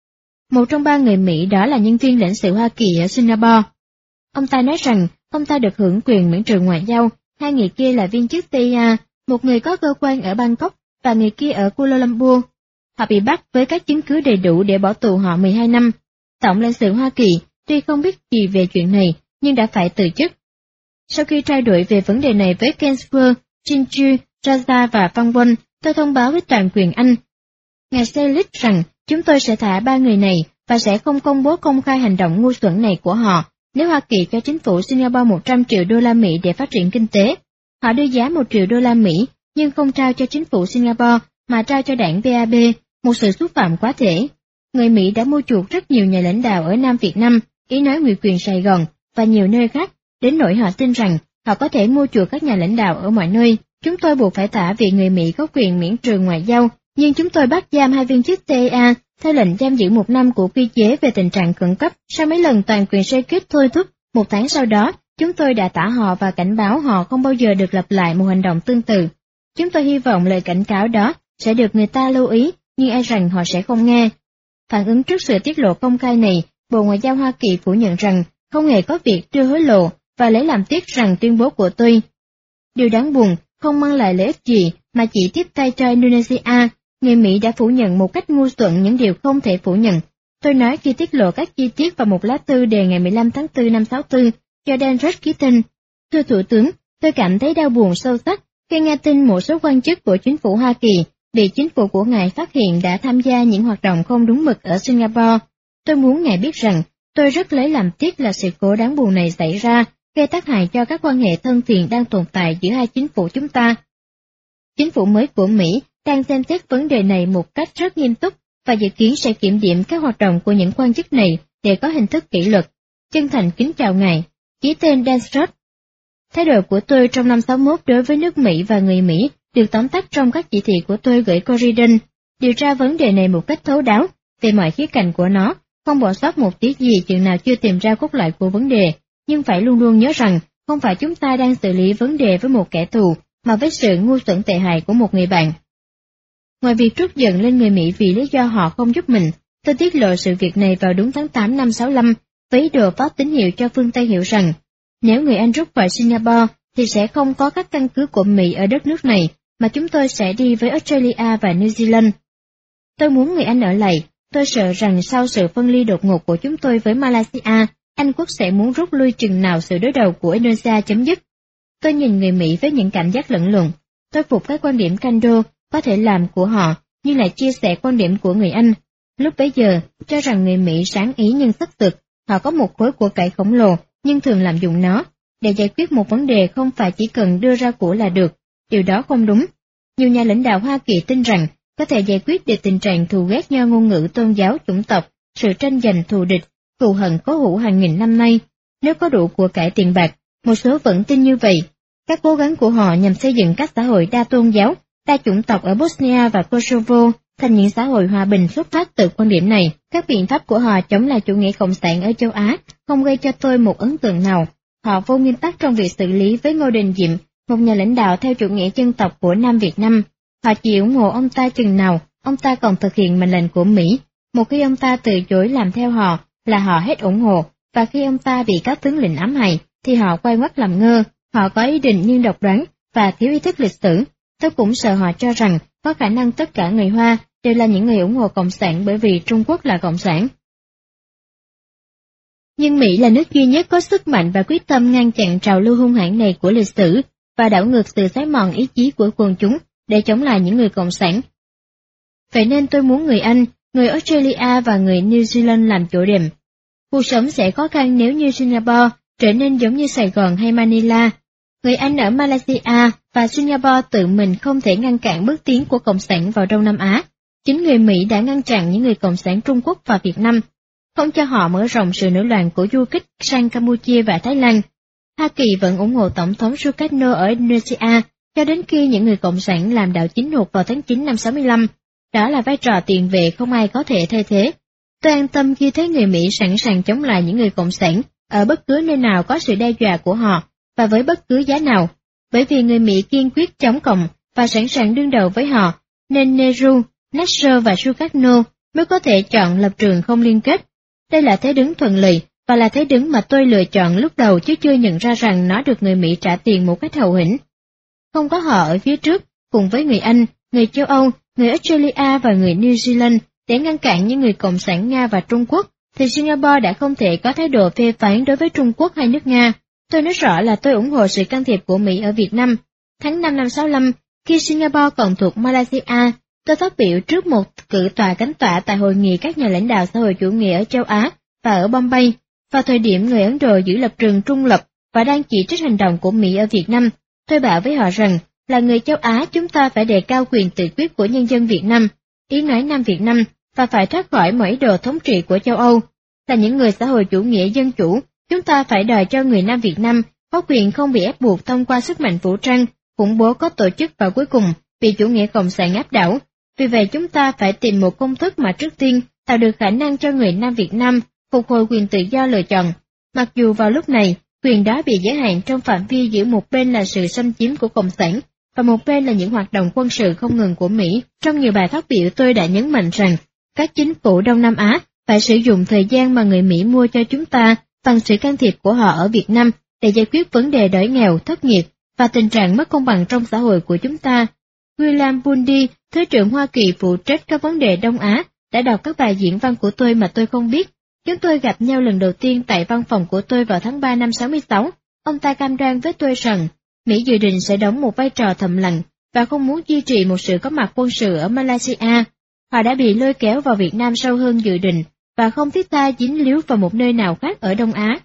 Một trong 3 người Mỹ đó là nhân viên lãnh sự Hoa Kỳ ở Singapore. Ông ta nói rằng ông ta được hưởng quyền miễn trừ ngoại giao, 2 người kia là viên chức TIA, một người có cơ quan ở Bangkok và người kia ở Kuala Lumpur. Họ bị bắt với các chứng cứ đầy đủ để bỏ tù họ 12 năm. Tổng lãnh sự Hoa Kỳ tuy không biết gì về chuyện này nhưng đã phải từ chức. Sau khi trao đổi về vấn đề này với Kensworth, Chinchu, Raza và Van Won, tôi thông báo với toàn quyền Anh. Ngài Selig rằng chúng tôi sẽ thả 3 người này và sẽ không công bố công khai hành động ngu xuẩn này của họ nếu Hoa Kỳ cho chính phủ Singapore 100 triệu đô la Mỹ để phát triển kinh tế. Họ đưa giá 1 triệu đô la Mỹ nhưng không trao cho chính phủ Singapore mà trao cho đảng VAB, một sự xúc phạm quá thể. Người Mỹ đã mua chuộc rất nhiều nhà lãnh đạo ở Nam Việt Nam, Ý nói Ngụy quyền Sài Gòn và nhiều nơi khác, đến nỗi họ tin rằng họ có thể mua chuộc các nhà lãnh đạo ở mọi nơi. Chúng tôi buộc phải thả vì người Mỹ có quyền miễn trừ ngoại giao, nhưng chúng tôi bắt giam 2 viên chức TIA theo lệnh giam giữ 1 năm của quy chế về tình trạng khẩn cấp. Sau mấy lần toàn quyền sơ kết thôi thúc, 1 tháng sau đó, chúng tôi đã thả họ và cảnh báo họ không bao giờ được lặp lại một hành động tương tự. Chúng tôi hy vọng lời cảnh cáo đó sẽ được người ta lưu ý, nhưng e rằng họ sẽ không nghe. Phản ứng trước sự tiết lộ công khai này, Bộ Ngoại giao Hoa Kỳ phủ nhận rằng không hề có việc đưa hối lộ và lấy làm tiếc rằng tuyên bố của tôi. Điều đáng buồn, không mang lại lợi ích gì mà chỉ tiếp tay cho Indonesia. Người Mỹ đã phủ nhận một cách ngu xuẩn những điều không thể phủ nhận. Tôi nói khi tiết lộ các chi tiết vào một lá thư đề ngày 15 tháng 4 năm 64 do Dan Rush ký tên. Thưa Thủ tướng, tôi cảm thấy đau buồn sâu sắc khi nghe tin một số quan chức của chính phủ Hoa Kỳ bị chính phủ của ngài phát hiện đã tham gia những hoạt động không đúng mực ở Singapore. Tôi muốn ngài biết rằng tôi rất lấy làm tiếc là sự cố đáng buồn này xảy ra, gây tác hại cho các quan hệ thân thiện đang tồn tại giữa hai chính phủ chúng ta. Chính phủ mới của Mỹ đang xem xét vấn đề này một cách rất nghiêm túc và dự kiến sẽ kiểm điểm các hoạt động của những quan chức này để có hình thức kỷ luật. Chân thành kính chào ngài. Ký tên Dan Rush. Thái độ của tôi trong năm 61 đối với nước Mỹ và người Mỹ được tóm tắt trong các chỉ thị của tôi gửi Corridon, điều tra vấn đề này một cách thấu đáo về mọi khía cạnh của nó, không bỏ sót một tí gì chừng nào chưa tìm ra cốt lõi của vấn đề, nhưng phải luôn luôn nhớ rằng không phải chúng ta đang xử lý vấn đề với một kẻ thù, mà với sự ngu xuẩn tệ hại của một người bạn. Ngoài việc trút giận lên người Mỹ vì lý do họ không giúp mình, tôi tiết lộ sự việc này vào đúng tháng 8 năm 65, với ý đồ phát tín hiệu cho phương Tây hiểu rằng, nếu người Anh rút khỏi Singapore thì sẽ không có các căn cứ của Mỹ ở đất nước này, mà chúng tôi sẽ đi với Australia và New Zealand. Tôi muốn người Anh ở lại, tôi sợ rằng sau sự phân ly đột ngột của chúng tôi với Malaysia, Anh quốc sẽ muốn rút lui chừng nào sự đối đầu của Indonesia chấm dứt. Tôi nhìn người Mỹ với những cảm giác lẫn lộn, tôi phục các quan điểm Kando có thể làm của họ, nhưng lại chia sẻ quan điểm của người Anh. Lúc bấy giờ, cho rằng người Mỹ sáng ý nhưng thất thực, họ có một khối của cải khổng lồ, nhưng thường lạm dụng nó. Để giải quyết một vấn đề không phải chỉ cần đưa ra của là được, điều đó không đúng. Nhiều nhà lãnh đạo Hoa Kỳ tin rằng có thể giải quyết được tình trạng thù ghét do ngôn ngữ tôn giáo chủng tộc, sự tranh giành thù địch, thù hận cố hữu hàng nghìn năm nay. Nếu có đủ của cải tiền bạc, một số vẫn tin như vậy. Các cố gắng của họ nhằm xây dựng các xã hội đa tôn giáo, đa chủng tộc ở Bosnia và Kosovo thành những xã hội hòa bình xuất phát từ quan điểm này. Các biện pháp của họ chống lại chủ nghĩa cộng sản ở châu Á không gây cho tôi một ấn tượng nào. Họ vô nguyên tắc trong việc xử lý với Ngô Đình Diệm, một nhà lãnh đạo theo chủ nghĩa dân tộc của Nam Việt Nam. Họ chỉ ủng hộ ông ta chừng nào ông ta còn thực hiện mệnh lệnh của Mỹ. Một khi ông ta từ chối làm theo họ là họ hết ủng hộ, và khi ông ta bị các tướng lĩnh ám hại thì họ quay ngoắt làm ngơ. Họ có ý định nhưng độc đoán và thiếu ý thức lịch sử. Tôi cũng sợ họ cho rằng có khả năng tất cả người Hoa đều là những người ủng hộ Cộng sản bởi vì Trung Quốc là Cộng sản. Nhưng Mỹ là nước duy nhất có sức mạnh và quyết tâm ngăn chặn trào lưu hung hãn này của lịch sử và đảo ngược sự xói mòn ý chí của quần chúng để chống lại những người Cộng sản. Vậy nên tôi muốn người Anh, người Australia và người New Zealand làm chỗ đệm. Cuộc sống sẽ khó khăn nếu như Singapore trở nên giống như Sài Gòn hay Manila. Người Anh ở Malaysia và Singapore tự mình không thể ngăn cản bước tiến của Cộng sản vào Đông Nam Á. Chính người Mỹ đã ngăn chặn những người Cộng sản Trung Quốc và Việt Nam, không cho họ mở rộng sự nổi loạn của du kích sang Campuchia và Thái Lan. Hoa Kỳ vẫn ủng hộ Tổng thống Sukarno ở Indonesia cho đến khi những người Cộng sản làm đảo chính hụt vào tháng 9 năm 65. Đó là vai trò tiền vệ không ai có thể thay thế. Tôi an tâm khi thấy người Mỹ sẵn sàng chống lại những người Cộng sản ở bất cứ nơi nào có sự đe dọa của họ và với bất cứ giá nào, bởi vì người Mỹ kiên quyết chống cộng và sẵn sàng đương đầu với họ, nên Nehru, Nasser và Sukarno mới có thể chọn lập trường không liên kết. Đây là thế đứng thuận lợi, và là thế đứng mà tôi lựa chọn lúc đầu chứ chưa nhận ra rằng nó được người Mỹ trả tiền một cách hậu hĩnh. Không có họ ở phía trước, cùng với người Anh, người châu Âu, người Australia và người New Zealand để ngăn cản những người Cộng sản Nga và Trung Quốc, thì Singapore đã không thể có thái độ phê phán đối với Trung Quốc hay nước Nga. Tôi nói rõ là tôi ủng hộ sự can thiệp của Mỹ ở Việt Nam. Tháng 5 năm 65, khi Singapore còn thuộc Malaysia, tôi phát biểu trước một cử tòa cánh tả tại hội nghị các nhà lãnh đạo xã hội chủ nghĩa ở châu Á và ở Bombay, vào thời điểm người Ấn Độ giữ lập trường trung lập và đang chỉ trích hành động của Mỹ ở Việt Nam. Tôi bảo với họ rằng, là người châu Á chúng ta phải đề cao quyền tự quyết của nhân dân Việt Nam, ý nói Nam Việt Nam, và phải thoát khỏi mọi ý đồ thống trị của châu Âu. Là những người xã hội chủ nghĩa dân chủ, chúng ta phải đòi cho người Nam Việt Nam có quyền không bị ép buộc thông qua sức mạnh vũ trang, khủng bố có tổ chức và cuối cùng bị chủ nghĩa cộng sản áp đảo. Vì vậy chúng ta phải tìm một công thức mà trước tiên tạo được khả năng cho người Nam Việt Nam phục hồi quyền tự do lựa chọn. Mặc dù vào lúc này, quyền đó bị giới hạn trong phạm vi giữa một bên là sự xâm chiếm của Cộng sản, và một bên là những hoạt động quân sự không ngừng của Mỹ. Trong nhiều bài phát biểu tôi đã nhấn mạnh rằng, các chính phủ Đông Nam Á phải sử dụng thời gian mà người Mỹ mua cho chúng ta bằng sự can thiệp của họ ở Việt Nam để giải quyết vấn đề đói nghèo, thất nghiệp và tình trạng mất công bằng trong xã hội của chúng ta. William Bundy, Thứ trưởng Hoa Kỳ phụ trách các vấn đề Đông Á, đã đọc các bài diễn văn của tôi mà tôi không biết. Chúng tôi gặp nhau lần đầu tiên tại văn phòng của tôi vào tháng 3 năm 66. Ông ta cam đoan với tôi rằng, Mỹ dự định sẽ đóng một vai trò thầm lặng và không muốn duy trì một sự có mặt quân sự ở Malaysia. Họ đã bị lôi kéo vào Việt Nam sâu hơn dự định và không thiết tha dính líu vào một nơi nào khác ở Đông Á.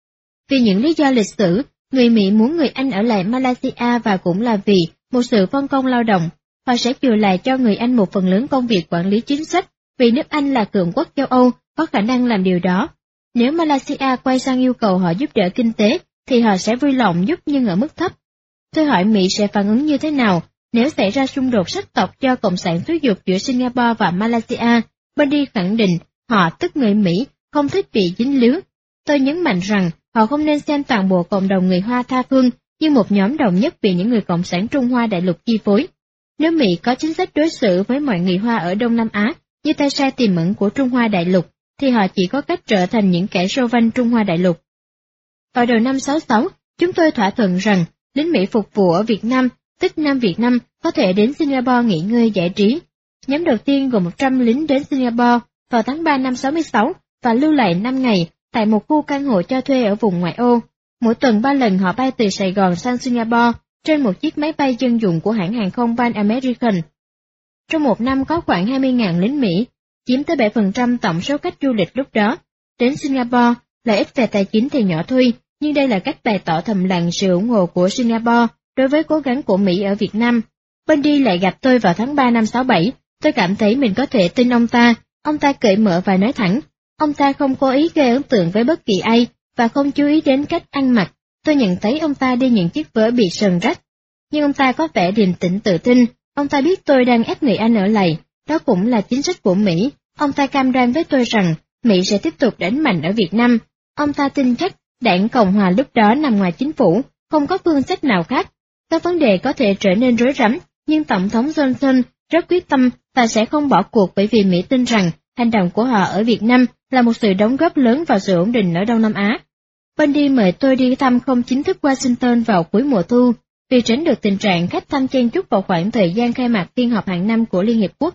Vì những lý do lịch sử, người Mỹ muốn người Anh ở lại Malaysia và cũng là vì một sự phân công lao động. Họ sẽ chừa lại cho người Anh một phần lớn công việc quản lý chính sách, vì nước Anh là cường quốc châu Âu có khả năng làm điều đó. Nếu Malaysia quay sang yêu cầu họ giúp đỡ kinh tế, thì họ sẽ vui lòng giúp nhưng ở mức thấp. Tôi hỏi Mỹ sẽ phản ứng như thế nào nếu xảy ra xung đột sắc tộc do Cộng sản xúi giục giữa Singapore và Malaysia. Bundy khẳng định họ, tức người Mỹ, không thích bị dính líu. Tôi nhấn mạnh rằng họ không nên xem toàn bộ cộng đồng người Hoa tha phương như một nhóm đồng nhất bị những người Cộng sản Trung Hoa đại lục chi phối. Nếu Mỹ có chính sách đối xử với mọi người Hoa ở Đông Nam Á như tay sai tiềm ẩn của Trung Hoa đại lục, thì họ chỉ có cách trở thành những kẻ sâu vanh Trung Hoa đại lục. Vào đầu năm 66, chúng tôi thỏa thuận rằng lính Mỹ phục vụ ở Việt Nam, tức Nam Việt Nam, có thể đến Singapore nghỉ ngơi giải trí. Nhóm đầu tiên gồm 100 lính đến Singapore vào tháng 3 năm 66 và lưu lại 5 ngày tại một khu căn hộ cho thuê ở vùng ngoại ô. Mỗi tuần 3 lần họ bay từ Sài Gòn sang Singapore trên một chiếc máy bay dân dụng của hãng hàng không Pan American. Trong một năm có khoảng 20.000 lính Mỹ, chiếm tới 7% tổng số khách du lịch lúc đó. Đến Singapore, lợi ích về tài chính thì nhỏ thôi, nhưng đây là cách bày tỏ thầm lặng sự ủng hộ của Singapore đối với cố gắng của Mỹ ở Việt Nam. Bundy lại gặp tôi vào tháng 3 năm 67, tôi cảm thấy mình có thể tin ông ta cởi mở và nói thẳng. Ông ta không cố ý gây ấn tượng với bất kỳ ai, và không chú ý đến cách ăn mặc. Tôi nhận thấy ông ta đi những chiếc vớ bị sờn rách. Nhưng ông ta có vẻ điềm tĩnh tự tin, ông ta biết tôi đang ép người Anh ở lại, đó cũng là chính sách của Mỹ. Ông ta cam đoan với tôi rằng Mỹ sẽ tiếp tục đánh mạnh ở Việt Nam. Ông ta tin chắc đảng Cộng hòa lúc đó nằm ngoài chính phủ, không có phương sách nào khác. Các vấn đề có thể trở nên rối rắm, nhưng Tổng thống Johnson rất quyết tâm và sẽ không bỏ cuộc, bởi vì Mỹ tin rằng hành động của họ ở Việt Nam là một sự đóng góp lớn vào sự ổn định ở Đông Nam Á. Bundy mời tôi đi thăm không chính thức Washington vào cuối mùa thu, vì tránh được tình trạng khách thăm chen chúc vào khoảng thời gian khai mạc phiên họp hàng năm của Liên Hiệp Quốc.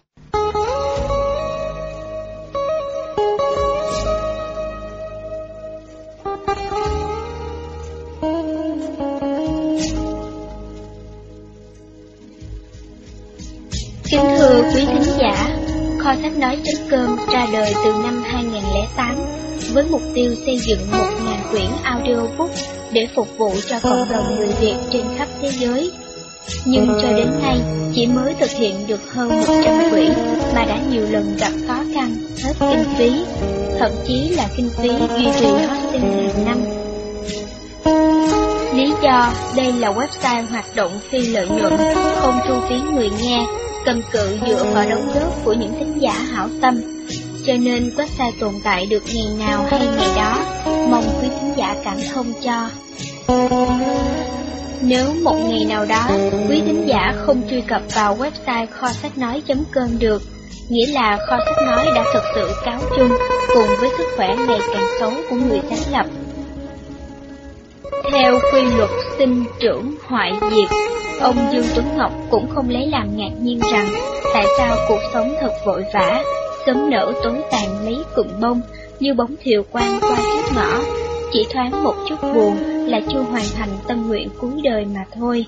Kính thưa quý thính giả, Kho sách nói.com ra đời từ năm 2008 với mục tiêu xây dựng 1.000 quyển audiobook để phục vụ cho cộng đồng người Việt trên khắp thế giới. Nhưng cho đến nay chỉ mới thực hiện được hơn 100 quyển mà đã nhiều lần gặp khó khăn, hết kinh phí, thậm chí là kinh phí duy trì hosting hàng năm. Lý do đây là website hoạt động phi lợi nhuận, không thu phí người nghe, cầm cự dựa vào đóng góp của những thính giả hảo tâm, cho nên website tồn tại được ngày nào hay ngày đó, mong quý thính giả cảm thông cho. Nếu một ngày nào đó quý thính giả không truy cập vào website kho sách nói.com được, nghĩa là kho sách nói đã thực sự cáo chung cùng với sức khỏe ngày càng xấu của người sáng lập. Theo quy luật sinh trưởng hoại diệt, ông Dương Tuấn Ngọc cũng không lấy làm ngạc nhiên rằng tại sao cuộc sống thật vội vã, sớm nở tối tàn mấy cụm bông như bóng thiều quang qua trước ngõ, chỉ thoáng một chút buồn là chưa hoàn thành tâm nguyện cuối đời mà thôi.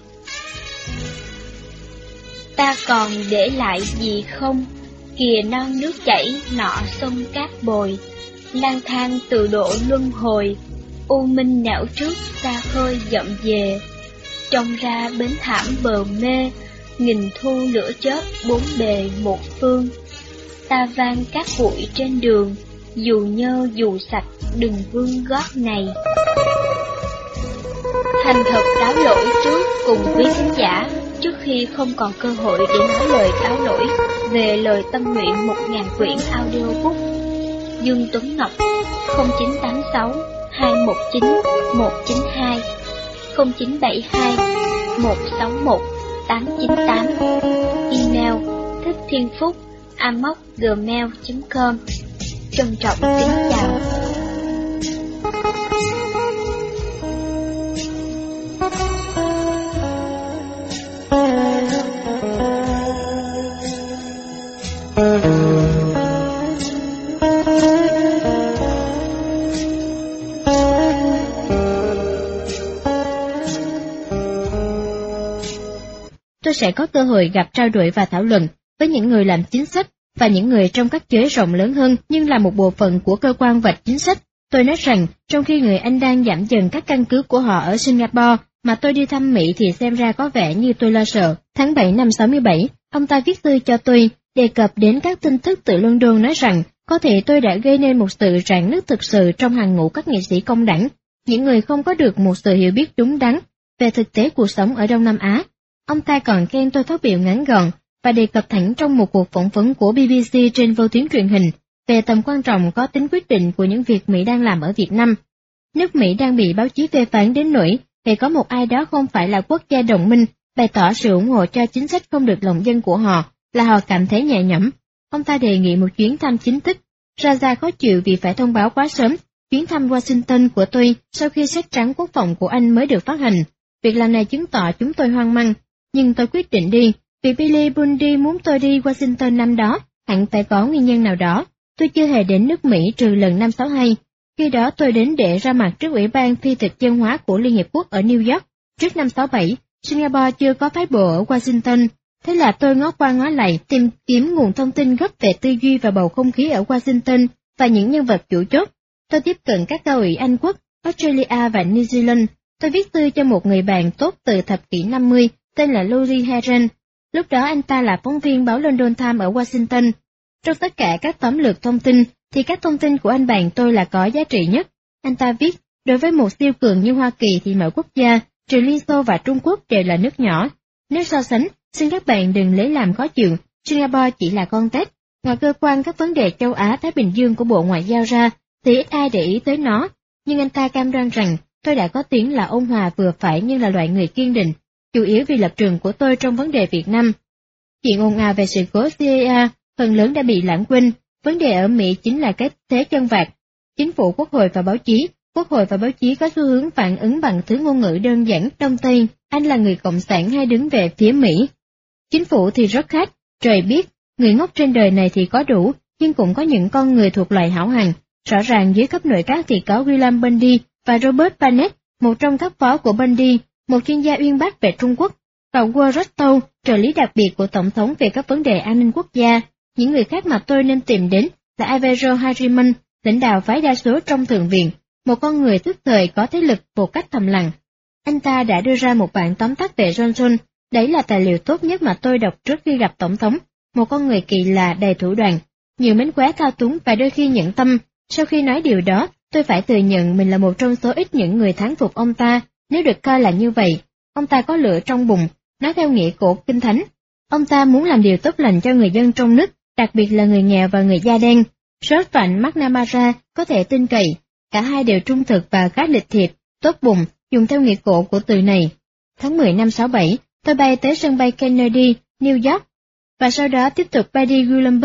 Ta còn để lại gì không? Kìa non nước chảy, nọ sông cát bồi, lang thang từ độ luân hồi, u minh não trước xa khơi dậm về, trông ra bến thảm bờ mê, nghìn thu lửa chớp bốn bề một phương. Ta vang các bụi trên đường, dù nhơ dù sạch đừng vương gót này. Thành thật cáo lỗi trước cùng quý khán giả, trước khi không còn cơ hội để nói lời cáo lỗi về lời tâm nguyện 1000 quyển audiobook. Dương Tuấn Ngọc 0986 219 192 0972 161 898. Email thickthienphúc@gmail.com. Trân trọng kính chào. Tôi sẽ có cơ hội gặp trao đổi và thảo luận với những người làm chính sách và những người trong các giới rộng lớn hơn nhưng là một bộ phận của cơ quan vạch chính sách. Tôi nói rằng, trong khi người Anh đang giảm dần các căn cứ của họ ở Singapore, mà tôi đi thăm Mỹ thì xem ra có vẻ như tôi lo sợ. Tháng 7 năm 67, ông ta viết thư cho tôi, đề cập đến các tin tức từ London nói rằng, có thể tôi đã gây nên một sự rạn nứt thực sự trong hàng ngũ các nghị sĩ công đảng, những người không có được một sự hiểu biết đúng đắn về thực tế cuộc sống ở Đông Nam Á. Ông ta còn khen tôi phát biểu ngắn gọn và đề cập thẳng trong một cuộc phỏng vấn của BBC trên vô tuyến truyền hình về tầm quan trọng có tính quyết định của những việc Mỹ đang làm ở Việt Nam. Nước Mỹ đang bị báo chí phê phán đến nỗi để có một ai đó không phải là quốc gia đồng minh bày tỏ sự ủng hộ cho chính sách không được lòng dân của họ là họ cảm thấy nhẹ nhõm. Ông ta đề nghị một chuyến thăm chính thức. Raja khó chịu vì phải thông báo quá sớm chuyến thăm Washington của tôi sau khi sách trắng quốc phòng của Anh mới được phát hành. Việc làm này chứng tỏ chúng tôi hoang mang, nhưng tôi quyết định đi. Vì Billy Bundy muốn tôi đi Washington năm đó, hẳn phải có nguyên nhân nào đó. Tôi chưa hề đến nước Mỹ trừ lần năm 62. Khi đó tôi đến để ra mặt trước Ủy ban Phi thực dân hóa của Liên Hiệp Quốc ở New York. Trước năm 67, Singapore chưa có phái bộ ở Washington. Thế là tôi ngó qua ngó lại tìm kiếm nguồn thông tin gấp về tư duy và bầu không khí ở Washington và những nhân vật chủ chốt. Tôi tiếp cận các cao ủy Anh Quốc, Australia và New Zealand. Tôi viết thư cho một người bạn tốt từ thập kỷ 50, tên là Louis Heron. Lúc đó anh ta là phóng viên báo London Times ở Washington. Trong tất cả các tóm lược thông tin, thì các thông tin của anh bạn tôi là có giá trị nhất. Anh ta viết, đối với một siêu cường như Hoa Kỳ thì mọi quốc gia, trừ Liên Xô và Trung Quốc đều là nước nhỏ. Nếu so sánh, xin các bạn đừng lấy làm khó chịu, Singapore chỉ là con tét. Ngoài cơ quan các vấn đề châu Á-Thái Bình Dương của Bộ Ngoại giao ra, thì ít ai để ý tới nó. Nhưng anh ta cam đoan rằng, tôi đã có tiếng là ôn hòa vừa phải nhưng là loại người kiên định, chủ yếu vì lập trường của tôi trong vấn đề Việt Nam. Chuyện ồn ào về sự cố CIA phần lớn đã bị lãng quên, vấn đề ở Mỹ chính là cái thế chân vạc. Chính phủ, quốc hội và báo chí có xu hướng phản ứng bằng thứ ngôn ngữ đơn giản Đông Tây. Anh là người cộng sản hay đứng về phía Mỹ? Chính phủ thì rất khác, trời biết, người ngốc trên đời này thì có đủ, nhưng cũng có những con người thuộc loại hảo hạng. Rõ ràng dưới cấp nội các thì có William Bundy và Robert Barnett, một trong các phó của Bundy, một chuyên gia uyên bác về Trung Quốc, và Ward Rostow, trợ lý đặc biệt của Tổng thống về các vấn đề an ninh quốc gia. Những người khác mà tôi nên tìm đến là Ivero Harriman, lãnh đạo phái đa số trong Thượng viện, một con người tức thời có thế lực một cách thầm lặng. Anh ta đã đưa ra một bản tóm tắt về Johnson, đấy là tài liệu tốt nhất mà tôi đọc trước khi gặp Tổng thống, một con người kỳ lạ đầy thủ đoạn, nhiều mánh khóe thao túng và đôi khi nhẫn tâm. Sau khi nói điều đó, tôi phải thừa nhận mình là một trong số ít những người thán phục ông ta, nếu được coi là như vậy. Ông ta có lửa trong bụng, nói theo nghĩa cổ kinh thánh. Ông ta muốn làm điều tốt lành cho người dân trong nước, đặc biệt là người nghèo và người da đen. George và McNamara có thể tin cậy, cả hai đều trung thực và khá lịch thiệp, tốt bụng, dùng theo nghĩa cổ của từ này. Tháng 10 năm 67, tôi bay tới sân bay Kennedy, New York, và sau đó tiếp tục bay đi Williamsburg,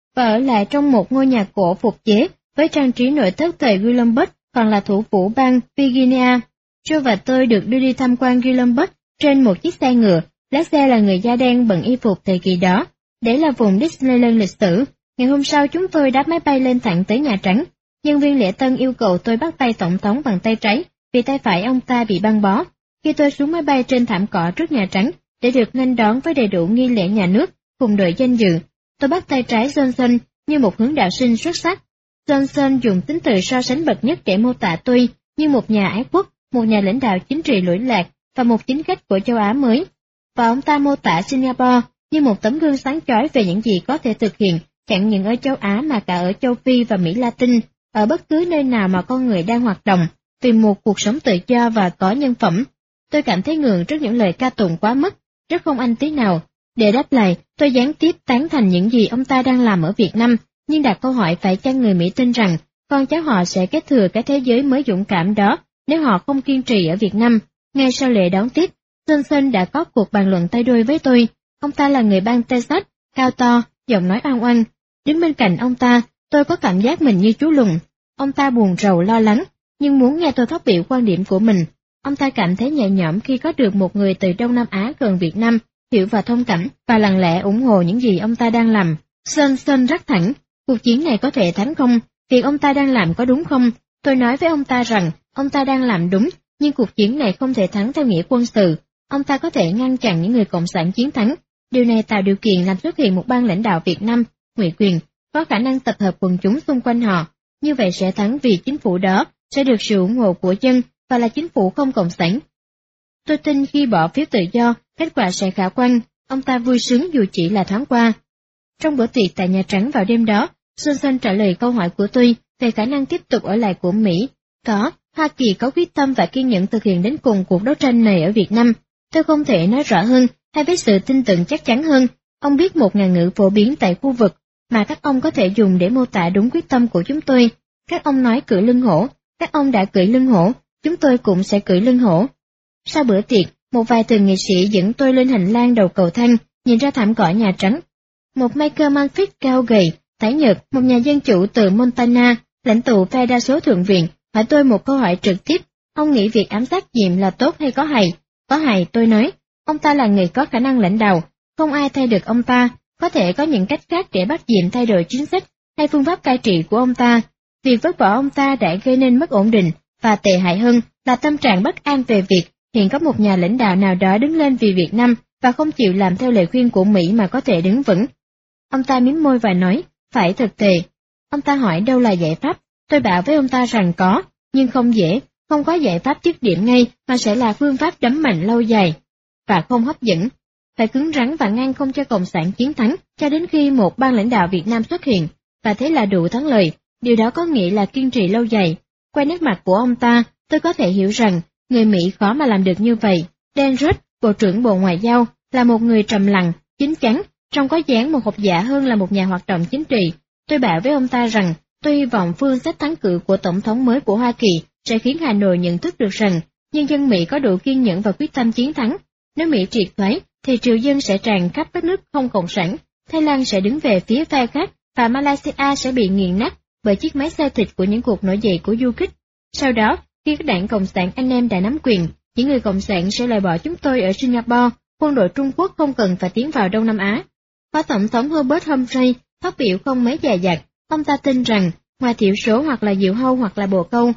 và ở lại trong một ngôi nhà cổ phục chế với trang trí nội thất thời Guillemberg, còn là thủ phủ bang Virginia. Joe và tôi được đưa đi tham quan Guillemberg trên một chiếc xe ngựa, lái xe là người da đen bận y phục thời kỳ đó. Đấy là vùng Disneyland lịch sử. Ngày hôm sau chúng tôi đáp máy bay lên thẳng tới Nhà Trắng. Nhân viên lễ tân yêu cầu tôi bắt tay tổng thống bằng tay trái, vì tay phải ông ta bị băng bó. Khi tôi xuống máy bay trên thảm cỏ trước Nhà Trắng, để được nghênh đón với đầy đủ nghi lễ nhà nước, cùng đội danh dự, tôi bắt tay trái Johnson như một hướng đạo sinh xuất sắc. Johnson dùng tính từ so sánh bậc nhất để mô tả tôi như một nhà ái quốc, một nhà lãnh đạo chính trị lỗi lạc và một chính khách của châu Á mới. Và ông ta mô tả Singapore như một tấm gương sáng chói về những gì có thể thực hiện, chẳng những ở châu Á mà cả ở châu Phi và Mỹ Latin, ở bất cứ nơi nào mà con người đang hoạt động, vì một cuộc sống tự do và có nhân phẩm. Tôi cảm thấy ngượng trước những lời ca tụng quá mức, rất không anh tí nào. Để đáp lại, tôi gián tiếp tán thành những gì ông ta đang làm ở Việt Nam, nhưng đặt câu hỏi phải chăng người Mỹ tin rằng con cháu họ sẽ kế thừa cái thế giới mới dũng cảm đó nếu họ không kiên trì ở Việt Nam. Ngay sau lễ đón tiếp, Johnson đã có cuộc bàn luận tay đôi với tôi. Ông ta là người bang Texas, cao to, giọng nói oang oang. Đứng bên cạnh ông ta, tôi có cảm giác mình như chú lùn. Ông ta buồn rầu lo lắng, nhưng muốn nghe tôi phát biểu quan điểm của mình. Ông ta cảm thấy nhẹ nhõm khi có được một người từ Đông Nam Á gần Việt Nam, hiểu và thông cảm, và lặng lẽ ủng hộ những gì ông ta đang làm. Johnson rất thẳng, cuộc chiến này có thể thắng không? Việc ông ta đang làm có đúng không? Tôi nói với ông ta rằng, ông ta đang làm đúng, nhưng cuộc chiến này không thể thắng theo nghĩa quân sự. Ông ta có thể ngăn chặn những người cộng sản chiến thắng. Điều này tạo điều kiện làm xuất hiện một ban lãnh đạo Việt Nam, ngụy quyền, có khả năng tập hợp quần chúng xung quanh họ. Như vậy sẽ thắng vì chính phủ đó sẽ được sự ủng hộ của dân và là chính phủ không cộng sản. Tôi tin khi bỏ phiếu tự do, kết quả sẽ khả quan. Ông ta vui sướng dù chỉ là thoáng qua. Trong bữa tiệc tại Nhà Trắng vào đêm đó, Johnson trả lời câu hỏi của tôi về khả năng tiếp tục ở lại của Mỹ. Có, Hoa Kỳ có quyết tâm và kiên nhẫn thực hiện đến cùng cuộc đấu tranh này ở Việt Nam. Tôi không thể nói rõ hơn hay với sự tin tưởng chắc chắn hơn. Ông biết một ngạn ngữ phổ biến tại khu vực mà các ông có thể dùng để mô tả đúng quyết tâm của chúng tôi. Các ông nói cưỡi lưng hổ, các ông đã cưỡi lưng hổ, chúng tôi cũng sẽ cưỡi lưng hổ. Sau bữa tiệc, một vài thượng nghị sĩ dẫn tôi lên hành lang đầu cầu thang, nhìn ra thảm cỏ Nhà Trắng. Một Michael Manfred cao gầy, tái nhợt, một nhà dân chủ từ Montana, lãnh tụ phe đa số thượng viện, hỏi tôi một câu hỏi trực tiếp. Ông nghĩ việc ám sát Diệm là tốt hay có hại? Có hại, tôi nói. Ông ta là người có khả năng lãnh đạo, không ai thay được ông ta. Có thể có những cách khác để bắt Diệm thay đổi chính sách hay phương pháp cai trị của ông ta. Việc vứt bỏ ông ta đã gây nên mất ổn định, và tệ hại hơn là tâm trạng bất an về việc hiện có một nhà lãnh đạo nào đó đứng lên vì Việt Nam và không chịu làm theo lời khuyên của Mỹ mà có thể đứng vững. Ông ta mím môi và nói, phải thực tệ. Ông ta hỏi đâu là giải pháp, tôi bảo với ông ta rằng có, nhưng không dễ, không có giải pháp dứt điểm ngay mà sẽ là phương pháp đấm mạnh lâu dài, và không hấp dẫn. Phải cứng rắn và ngăn không cho Cộng sản chiến thắng cho đến khi một ban lãnh đạo Việt Nam xuất hiện, và thế là đủ thắng lợi, điều đó có nghĩa là kiên trì lâu dài. Qua nét mặt của ông ta, tôi có thể hiểu rằng, người Mỹ khó mà làm được như vậy. Dan Rudd, Bộ trưởng Bộ Ngoại giao, là một người trầm lặng, chín chắn, trông có dáng một học giả hơn là một nhà hoạt động chính trị. Tôi bảo với ông ta rằng, tôi hy vọng phương sách thắng cử của Tổng thống mới của Hoa Kỳ sẽ khiến Hà Nội nhận thức được rằng, nhân dân Mỹ có đủ kiên nhẫn và quyết tâm chiến thắng. Nếu Mỹ triệt thoái, thì triệu dân sẽ tràn khắp các nước không cộng sản, Thái Lan sẽ đứng về phía phe khác, và Malaysia sẽ bị nghiền nát bởi chiếc máy xay thịt của những cuộc nổi dậy của du kích. Sau đó, khi các đảng Cộng sản anh em đã nắm quyền, những người Cộng sản sẽ loại bỏ chúng tôi ở Singapore, quân đội Trung Quốc không cần phải tiến vào Đông Nam Á. Phó Tổng thống Herbert Humphrey phát biểu không mấy dè dặt, ông ta tin rằng, ngoài thiểu số hoặc là diều hâu hoặc là bồ câu,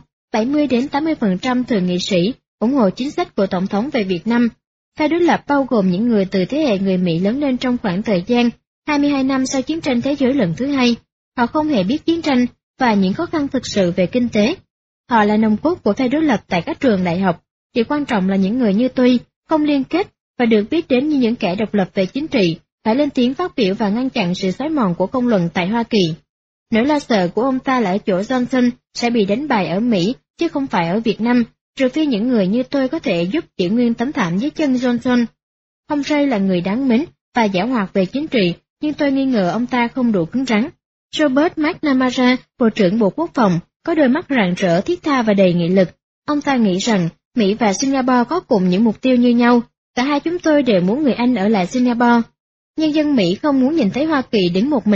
70-80% thượng nghị sĩ ủng hộ chính sách của Tổng thống về Việt Nam. Phe đối lập bao gồm những người từ thế hệ người Mỹ lớn lên trong khoảng thời gian 22 năm sau chiến tranh thế giới lần thứ hai. Họ không hề biết chiến tranh và những khó khăn thực sự về kinh tế. Họ là nòng cốt của phe đối lập tại các trường đại học. Điều quan trọng là những người như tôi, không liên kết và được biết đến như những kẻ độc lập về chính trị, phải lên tiếng phát biểu và ngăn chặn sự xói mòn của công luận tại Hoa Kỳ. Nỗi lo sợ của ông ta là ở chỗ Johnson sẽ bị đánh bại ở Mỹ, chứ không phải ở Việt Nam, trừ phi những người như tôi có thể giúp giữ nguyên tấm thảm dưới chân Johnson. Humphrey là người đáng mến và giảo hoạt về chính trị, nhưng tôi nghi ngờ ông ta không đủ cứng rắn. Robert McNamara, Bộ trưởng Bộ Quốc phòng, có đôi mắt rạng rỡ, thiết tha và đầy nghị lực. Ông ta nghĩ rằng Mỹ và Singapore có cùng những mục tiêu như nhau, cả hai chúng tôi đều muốn người Anh ở lại Singapore. Nhân dân Mỹ không muốn nhìn thấy Hoa Kỳ đứng một mình.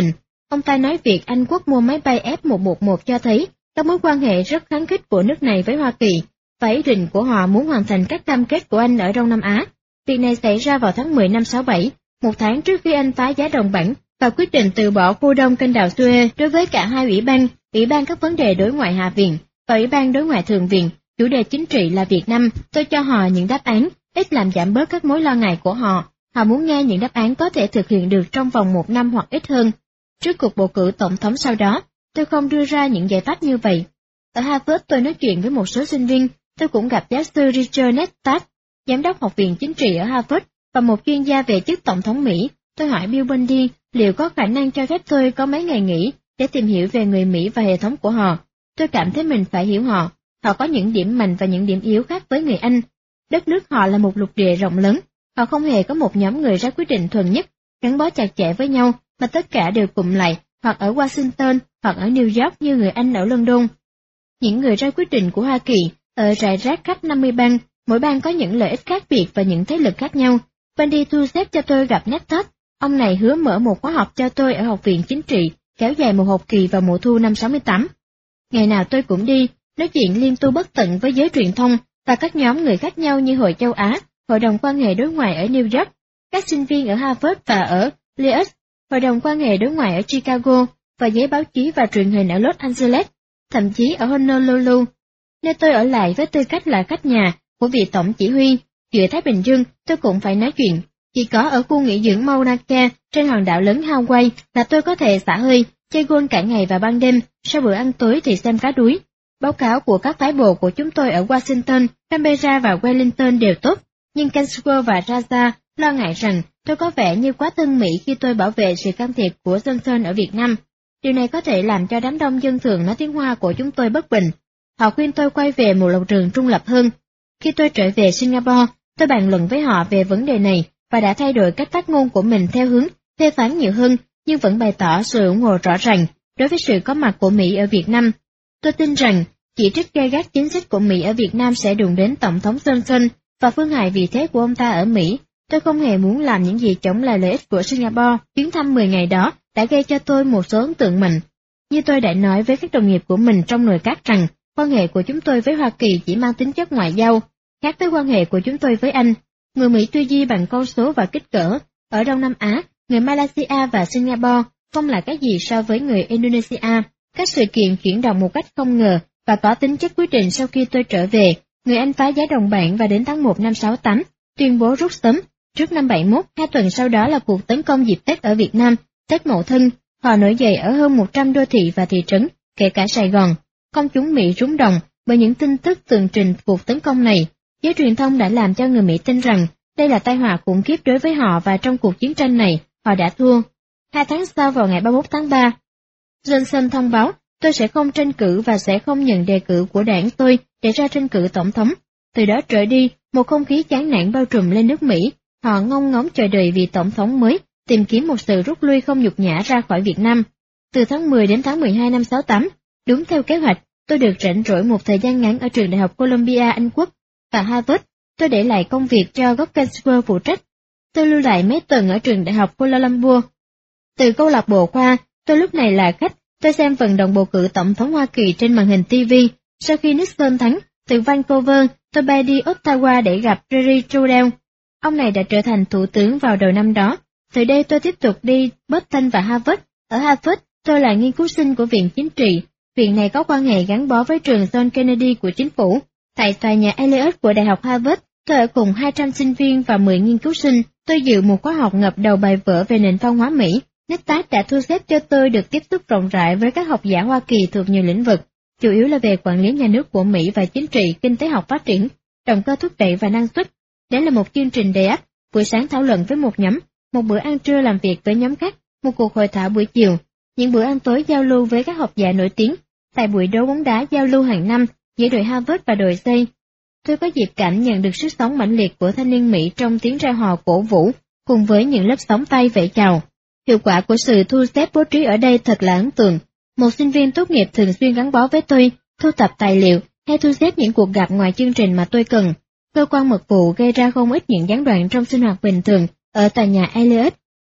Ông ta nói việc Anh quốc mua máy bay F-111 cho thấy các mối quan hệ rất khăng khít của nước này với Hoa Kỳ, và ý định của họ muốn hoàn thành các cam kết của Anh ở Đông Nam Á. Việc này xảy ra vào tháng 10 năm 67, một tháng trước khi Anh phá giá đồng bảng và quyết định từ bỏ khu đông kênh đào Suez đối với cả hai ủy ban các vấn đề đối ngoại Hạ viện và ủy ban đối ngoại Thượng viện. Chủ đề chính trị là Việt Nam. Tôi cho họ những đáp án, ít làm giảm bớt các mối lo ngại của họ. Họ muốn nghe những đáp án có thể thực hiện được trong vòng 1 năm hoặc ít hơn. Trước cuộc bầu cử tổng thống sau đó, tôi không đưa ra những giải pháp như vậy. Ở Harvard tôi nói chuyện với một số sinh viên, tôi cũng gặp giáo sư Richard Nettstadt, giám đốc học viện chính trị ở Harvard, và một chuyên gia về chức tổng thống Mỹ. Tôi hỏi Bill Bundy liệu có khả năng cho phép tôi có mấy ngày nghỉ để tìm hiểu về người Mỹ và hệ thống của họ. Tôi cảm thấy mình phải hiểu họ. Họ có những điểm mạnh và những điểm yếu khác với người Anh. Đất nước họ là một lục địa rộng lớn. Họ không hề có một nhóm người ra quyết định thuần nhất, gắn bó chặt chẽ với nhau, mà tất cả đều cụm lại, hoặc ở Washington, hoặc ở New York như người Anh ở London. Những người ra quyết định của Hoa Kỳ ở rải rác khắp 50 bang, mỗi bang có những lợi ích khác biệt và những thế lực khác nhau. Bundy thu xếp cho tôi gặp Nettstadt. Ông này hứa mở một khóa học cho tôi ở học viện chính trị, kéo dài một học kỳ vào mùa thu năm 68. Ngày nào tôi cũng đi, nói chuyện liên tu bất tận với giới truyền thông và các nhóm người khác nhau như Hội châu Á, Hội đồng quan hệ đối ngoại ở New York, các sinh viên ở Harvard và ở Lehigh, Hội đồng quan hệ đối ngoại ở Chicago, và giới báo chí và truyền hình ở Los Angeles, thậm chí ở Honolulu. Nơi tôi ở lại với tư cách là khách nhà của vị tổng chỉ huy, giữa Thái Bình Dương tôi cũng phải nói chuyện. Chỉ có ở khu nghỉ dưỡng Mauna Kea trên hòn đảo lớn Hawaii là tôi có thể xả hơi, chơi golf cả ngày và ban đêm, sau bữa ăn tối thì xem cá đuối. Báo cáo của các phái bộ của chúng tôi ở Washington, Canberra và Wellington đều tốt, nhưng Kensington và Raja lo ngại rằng tôi có vẻ như quá thân Mỹ khi tôi bảo vệ sự can thiệp của Johnson ở Việt Nam. Điều này có thể làm cho đám đông dân thường nói tiếng Hoa của chúng tôi bất bình. Họ khuyên tôi quay về một lập trường trung lập hơn. Khi tôi trở về Singapore, tôi bàn luận với họ về vấn đề này và đã thay đổi cách phát ngôn của mình theo hướng phê phán nhiều hơn, nhưng vẫn bày tỏ sự ủng hộ rõ ràng đối với sự có mặt của Mỹ ở Việt Nam. Tôi tin rằng chỉ trích gay gắt chính sách của Mỹ ở Việt Nam sẽ đụng đến Tổng thống Johnson và phương hại vị thế của ông ta ở Mỹ. Tôi không hề muốn làm những gì chống lại lợi ích của Singapore. Chuyến thăm 10 ngày đó đã gây cho tôi một số ấn tượng mạnh. Như tôi đã nói với các đồng nghiệp của mình trong nội các rằng, quan hệ của chúng tôi với Hoa Kỳ chỉ mang tính chất ngoại giao, khác với quan hệ của chúng tôi với Anh. Người Mỹ tư duy bằng con số và kích cỡ. Ở Đông Nam Á, người Malaysia và Singapore không là cái gì so với người Indonesia. Các sự kiện chuyển động một cách không ngờ và có tính chất quyết định sau khi tôi trở về. Người Anh phá giá đồng bảng và đến tháng 1 năm 68, tuyên bố rút sớm. Trước năm 71, 2 tuần sau đó là cuộc tấn công dịp Tết ở Việt Nam, Tết Mậu Thân. Họ nổi dậy ở hơn 100 đô thị và thị trấn, kể cả Sài Gòn. Công chúng Mỹ rúng động bởi những tin tức tường trình cuộc tấn công này. Giới truyền thông đã làm cho người Mỹ tin rằng đây là tai họa khủng khiếp đối với họ và trong cuộc chiến tranh này, họ đã thua. 2 tháng sau vào ngày 31 tháng 3, Johnson thông báo, tôi sẽ không tranh cử và sẽ không nhận đề cử của đảng tôi để ra tranh cử tổng thống. Từ đó trở đi, một không khí chán nản bao trùm lên nước Mỹ. Họ ngóng ngóng chờ đợi vị tổng thống mới, tìm kiếm một sự rút lui không nhục nhã ra khỏi Việt Nam. Từ tháng 10 đến tháng 12 năm 68, đúng theo kế hoạch, tôi được rảnh rỗi một thời gian ngắn ở trường đại học Columbia Anh Quốc và Harvard. Tôi để lại công việc cho gốc Kensington phụ trách. Tôi lưu lại mấy tuần ở trường đại học Kuala Lumpur. Từ câu lạc bộ khoa, tôi lúc này là khách. Tôi xem vận động bầu cử tổng thống Hoa Kỳ trên màn hình TV. Sau khi Nixon thắng, từ Vancouver, tôi bay đi Ottawa để gặp Jerry Trudell. Ông này đã trở thành thủ tướng vào đầu năm đó. Từ đây tôi tiếp tục đi Boston và Harvard. Ở Harvard, tôi là nghiên cứu sinh của Viện Chính trị. Viện này có quan hệ gắn bó với trường John Kennedy của chính phủ. Tại tòa nhà Elliott của Đại học Harvard, tôi ở cùng 200 sinh viên và 10 nghiên cứu sinh. Tôi dự một khóa học ngập đầu bài vở về nền văn hóa Mỹ. Nettstadt đã thu xếp cho tôi được tiếp xúc rộng rãi với các học giả Hoa Kỳ thuộc nhiều lĩnh vực, chủ yếu là về quản lý nhà nước của Mỹ và chính trị, kinh tế học phát triển, động cơ thúc đẩy và năng suất. Đấy là một chương trình đầy ắp, buổi sáng thảo luận với một nhóm, một bữa ăn trưa làm việc với nhóm khác, một cuộc hội thảo buổi chiều, những bữa ăn tối giao lưu với các học giả nổi tiếng, tại buổi đấu bóng đá giao lưu hàng năm giữa đội Harvard và đội Yale. Tôi có dịp cảm nhận được sức sống mãnh liệt của thanh niên Mỹ trong tiếng reo hò cổ vũ, cùng với những lớp sóng tay vẫy chào. Hiệu quả của sự thu xếp bố trí ở đây thật là ấn tượng. Một sinh viên tốt nghiệp thường xuyên gắn bó với tôi, thu thập tài liệu hay thu xếp những cuộc gặp ngoài chương trình mà tôi cần. Cơ quan mật vụ gây ra không ít những gián đoạn trong sinh hoạt bình thường ở tòa nhà Elliott.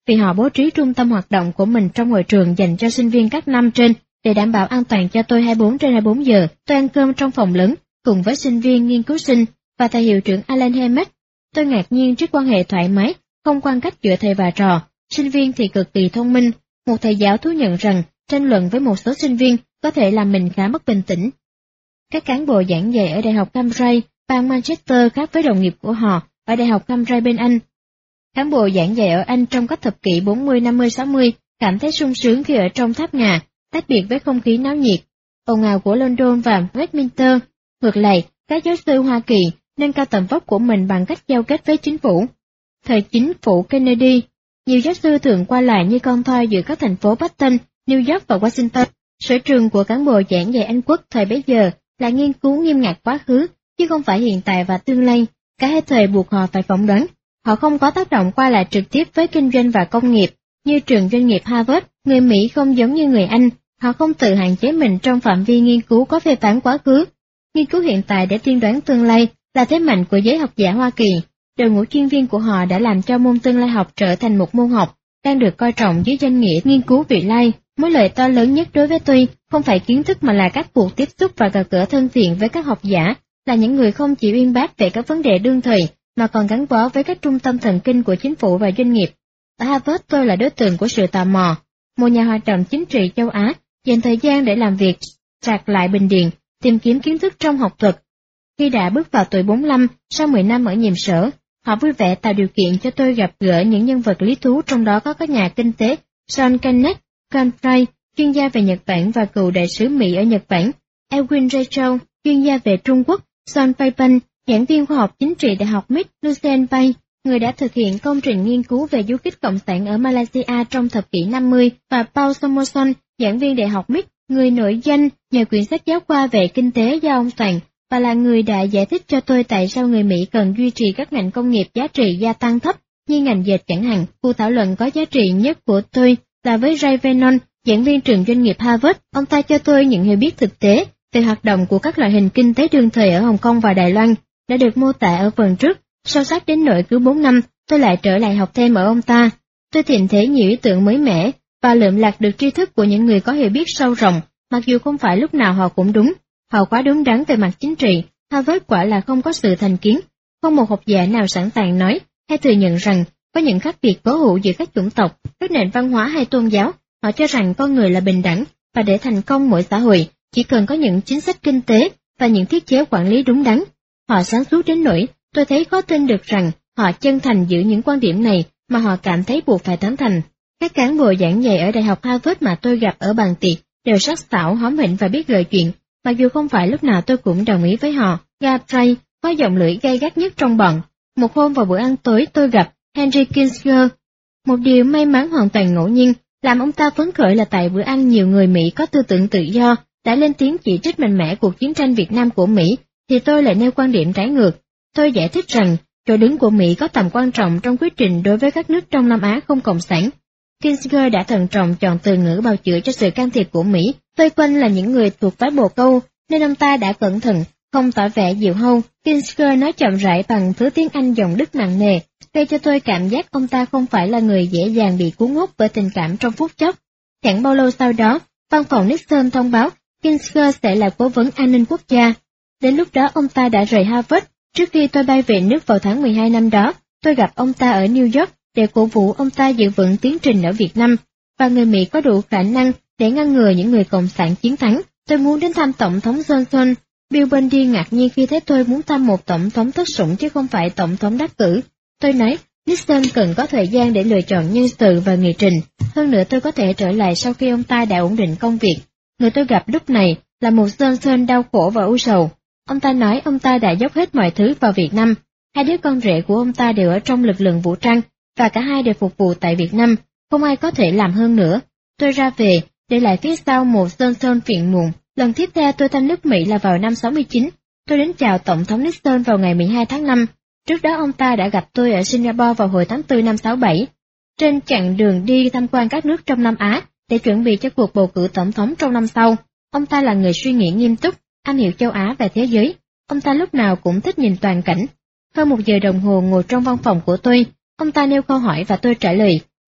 vì họ bố trí trung tâm hoạt động của mình trong ngôi trường dành cho sinh viên các năm trên để đảm bảo an toàn cho tôi 24/24 giờ. Tôi ăn cơm trong phòng lớn cùng với sinh viên nghiên cứu sinh và thầy hiệu trưởng Alan Hammett. Tôi ngạc nhiên trước quan hệ thoải mái, không quan cách giữa thầy và trò. Sinh viên thì cực kỳ thông minh. Một thầy giáo thú nhận rằng tranh luận với một số sinh viên có thể làm mình khá mất bình tĩnh. Các cán bộ giảng dạy ở Đại học Cambridge, bang Manchester khác với đồng nghiệp của họ ở Đại học Cambridge bên Anh. Cán bộ giảng dạy ở Anh trong các thập kỷ 40, 50, 60 cảm thấy sung sướng khi ở trong tháp ngà, tách biệt với không khí náo nhiệt, ồn ào của London và Westminster. Ngược lại, các giáo sư Hoa Kỳ nâng cao tầm vóc của mình bằng cách giao kết với chính phủ. Thời chính phủ Kennedy, nhiều giáo sư thường qua lại như con thoi giữa các thành phố Boston, New York và Washington. Sở trường của cán bộ giảng dạy Anh quốc thời bấy giờ là nghiên cứu nghiêm ngặt quá khứ, chứ không phải hiện tại và tương lai. Cả hai thời buộc họ phải phỏng đoán. Họ không có tác động qua lại trực tiếp với kinh doanh và công nghiệp, như trường doanh nghiệp Harvard. Người Mỹ không giống như người Anh, họ không tự hạn chế mình trong phạm vi nghiên cứu có phê phán quá khứ. Nghiên cứu hiện tại để tiên đoán tương lai là thế mạnh của giới học giả Hoa Kỳ. Đội ngũ chuyên viên của họ đã làm cho môn tương lai học trở thành một môn học đang được coi trọng dưới danh nghĩa nghiên cứu vị lai. Mối lợi to lớn nhất đối với tôi không phải kiến thức mà là các cuộc tiếp xúc và gặp gỡ thân thiện với các học giả, là những người không chỉ uyên bác về các vấn đề đương thời mà còn gắn bó với các trung tâm thần kinh của chính phủ và doanh nghiệp. Ở Harvard tôi là đối tượng của sự tò mò. Một nhà hoạt động chính trị châu Á dành thời gian để làm việc sạc lại bình điền, tìm kiếm kiến thức trong học thuật. Khi đã bước vào tuổi 45, sau 10 năm ở nhiệm sở, họ vui vẻ tạo điều kiện cho tôi gặp gỡ những nhân vật lý thú, trong đó có các nhà kinh tế John Kenneth Galbraith, chuyên gia về Nhật Bản và cựu đại sứ Mỹ ở Nhật Bản, Edwin Rachel, chuyên gia về Trung Quốc, John Paypan, giảng viên khoa học chính trị Đại học MIT, Lucien Bay, người đã thực hiện công trình nghiên cứu về du kích cộng sản ở Malaysia trong thập kỷ 50, và Paul Samuelson, giảng viên Đại học MIT, người nổi danh nhờ quyển sách giáo khoa về kinh tế do ông soạn, và là người đã giải thích cho tôi tại sao người Mỹ cần duy trì các ngành công nghiệp giá trị gia tăng thấp, như ngành dệt chẳng hạn. Cuộc thảo luận có giá trị nhất của tôi là với Ray Vernon, giảng viên trường doanh nghiệp Harvard. Ông ta cho tôi những hiểu biết thực tế về hoạt động của các loại hình kinh tế đương thời ở Hồng Kông và Đài Loan, đã được mô tả ở phần trước. Sâu sắc đến nỗi cứ 4 năm, tôi lại trở lại học thêm ở ông ta. Tôi tìm thấy nhiều ý tưởng mới mẻ và lượm lặt được tri thức của những người có hiểu biết sâu rộng, mặc dù không phải lúc nào họ cũng đúng. Họ quá đúng đắn về mặt chính trị. Harvard quả là không có sự thành kiến. Không một học giả nào sẵn sàng nói hay thừa nhận rằng có những khác biệt cố hữu giữa các chủng tộc, các nền văn hóa hay tôn giáo. Họ cho rằng con người là bình đẳng, và để thành công mỗi xã hội chỉ cần có những chính sách kinh tế và những thiết chế quản lý đúng đắn. Họ sáng suốt đến nỗi tôi thấy khó tin được rằng họ chân thành giữ những quan điểm này mà họ cảm thấy buộc phải tán thành. Các cán bộ giảng dạy ở Đại học Harvard mà tôi gặp ở bàn tiệc đều sắc sảo, hóm hỉnh và biết gợi chuyện, mặc dù không phải lúc nào tôi cũng đồng ý với họ. Galbraith có giọng lưỡi gay gắt nhất trong bọn. Một hôm vào bữa ăn tối tôi gặp Henry Kissinger. Một điều may mắn hoàn toàn ngẫu nhiên làm ông ta phấn khởi là tại bữa ăn nhiều người Mỹ có tư tưởng tự do đã lên tiếng chỉ trích mạnh mẽ cuộc chiến tranh Việt Nam của Mỹ, thì tôi lại nêu quan điểm trái ngược. Tôi giải thích rằng chỗ đứng của Mỹ có tầm quan trọng trong quyết trình đối với các nước trong Nam Á không cộng sản. Kissinger đã thận trọng chọn từ ngữ bào chữa cho sự can thiệp của Mỹ. Vây quanh là những người thuộc phái bồ câu, nên ông ta đã cẩn thận, không tỏ vẻ dịu hâu. Kissinger nói chậm rãi bằng thứ tiếng Anh giọng Đức nặng nề, gây cho tôi cảm giác ông ta không phải là người dễ dàng bị cuốn hút bởi tình cảm trong phút chốc. Chẳng bao lâu sau đó, văn phòng Nixon thông báo Kissinger sẽ là cố vấn an ninh quốc gia. Đến lúc đó ông ta đã rời Harvard. Trước khi tôi bay về nước vào tháng 12 năm đó, tôi gặp ông ta ở New York để cổ vũ ông ta giữ vững tiến trình ở Việt Nam, và người Mỹ có đủ khả năng để ngăn ngừa những người cộng sản chiến thắng. Tôi muốn đến thăm Tổng thống Johnson. Bill Bundy ngạc nhiên khi thấy tôi muốn thăm một tổng thống thất sủng chứ không phải tổng thống đắc cử. Tôi nói, Nixon cần có thời gian để lựa chọn nhân sự và nghị trình. Hơn nữa tôi có thể trở lại sau khi ông ta đã ổn định công việc. Người tôi gặp lúc này là một Johnson đau khổ và u sầu. Ông ta nói ông ta đã dốc hết mọi thứ vào Việt Nam. Hai đứa con rể của ông ta đều ở trong lực lượng vũ trang, và cả hai đều phục vụ tại Việt Nam. Không ai có thể làm hơn nữa. Tôi ra về, để lại phía sau một Johnson phiền muộn. Lần tiếp theo tôi thăm nước Mỹ là vào năm 69. Tôi đến chào Tổng thống Nixon vào ngày 12 tháng 5. Trước đó ông ta đã gặp tôi ở Singapore vào hồi tháng 4 năm 67. Trên chặng đường đi tham quan các nước trong Nam Á để chuẩn bị cho cuộc bầu cử tổng thống trong năm sau. Ông ta là người suy nghĩ nghiêm túc, am hiểu châu Á và thế giới. Ông ta lúc nào cũng thích nhìn toàn cảnh. Hơn 1 giờ đồng hồ ngồi trong văn phòng của tôi, ông ta nêu câu hỏi và tôi trả lời.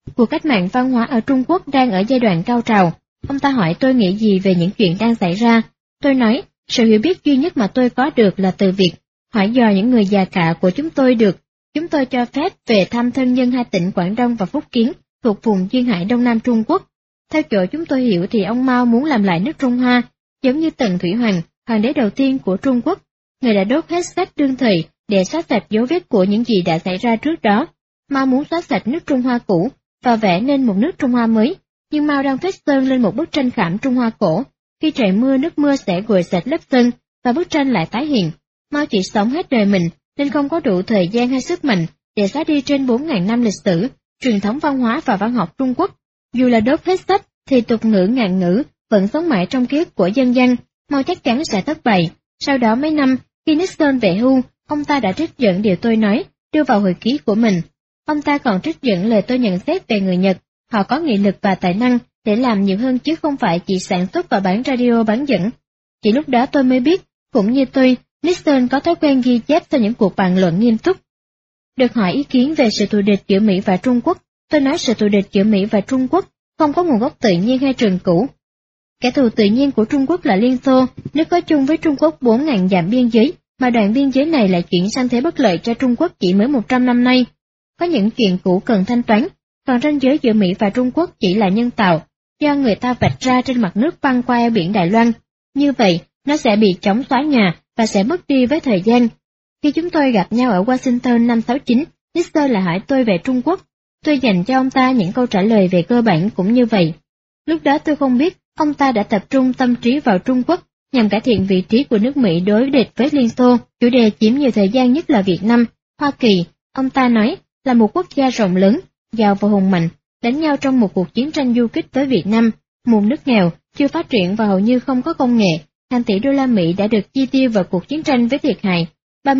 Cuộc cách mạng văn hóa ở Trung Quốc đang ở giai đoạn cao trào. Ông ta hỏi tôi nghĩ gì về những chuyện đang xảy ra. Tôi nói, sự hiểu biết duy nhất mà tôi có được là từ việc hỏi dò những người già cả của chúng tôi được. Chúng tôi cho phép về thăm thân nhân hai tỉnh Quảng Đông và Phúc Kiến thuộc vùng duyên hải Đông Nam Trung Quốc. Theo chỗ chúng tôi hiểu thì ông Mao muốn làm lại nước Trung Hoa, giống như Tần Thủy Hoàng, hoàng đế đầu tiên của Trung Quốc. Người đã đốt hết sách đương thời để xóa sạch dấu vết của những gì đã xảy ra trước đó. Mao muốn xóa sạch nước Trung Hoa cũ và vẽ nên một nước Trung Hoa mới, nhưng Mao đang phết sơn lên một bức tranh khảm Trung Hoa cổ. Khi trời mưa, nước mưa sẽ gội sạch lớp sơn và bức tranh lại tái hiện. Mao chỉ sống hết đời mình nên không có đủ thời gian hay sức mạnh để xóa đi trên 4.000 năm lịch sử, truyền thống văn hóa và văn học Trung Quốc. Dù là đốt hết sách thì tục ngữ ngạn ngữ vẫn sống mãi trong ký ức của dân gian. Mao chắc chắn sẽ thất bại. Sau đó mấy năm, khi Nixon về hưu, ông ta đã trích dẫn điều tôi nói, đưa vào hồi ký của mình. Ông ta còn trích dẫn lời tôi nhận xét về người Nhật, họ có nghị lực và tài năng để làm nhiều hơn chứ không phải chỉ sản xuất và bán radio bán dẫn. Chỉ lúc đó tôi mới biết, cũng như tôi, Nixon có thói quen ghi chép sau những cuộc bàn luận nghiêm túc. Được hỏi ý kiến về sự thù địch giữa Mỹ và Trung Quốc, tôi nói sự thù địch giữa Mỹ và Trung Quốc không có nguồn gốc tự nhiên hay trường cũ. Kẻ thù tự nhiên của Trung Quốc là Liên Xô, nước có chung với Trung Quốc 4.000 dặm biên giới, mà đoạn biên giới này lại chuyển sang thế bất lợi cho Trung Quốc chỉ mới 100 năm nay. Có những chuyện cũ cần thanh toán, còn ranh giới giữa Mỹ và Trung Quốc chỉ là nhân tạo, do người ta vạch ra trên mặt nước băng qua eo biển Đài Loan. Như vậy, nó sẽ bị chóng xóa nhòa và sẽ mất đi với thời gian. Khi chúng tôi gặp nhau ở Washington năm 69, Nixon lại hỏi tôi về Trung Quốc. Tôi dành cho ông ta những câu trả lời về cơ bản cũng như vậy. Lúc đó tôi không biết ông ta đã tập trung tâm trí vào Trung Quốc nhằm cải thiện vị trí của nước Mỹ đối địch với Liên Xô. Chủ đề chiếm nhiều thời gian nhất là Việt Nam, Hoa Kỳ. Ông ta nói là một quốc gia rộng lớn, giàu và hùng mạnh, đánh nhau trong một cuộc chiến tranh du kích với Việt Nam, một nước nghèo, chưa phát triển và hầu như không có công nghệ. Hàng tỷ đô la Mỹ đã được chi tiêu vào cuộc chiến tranh với thiệt hại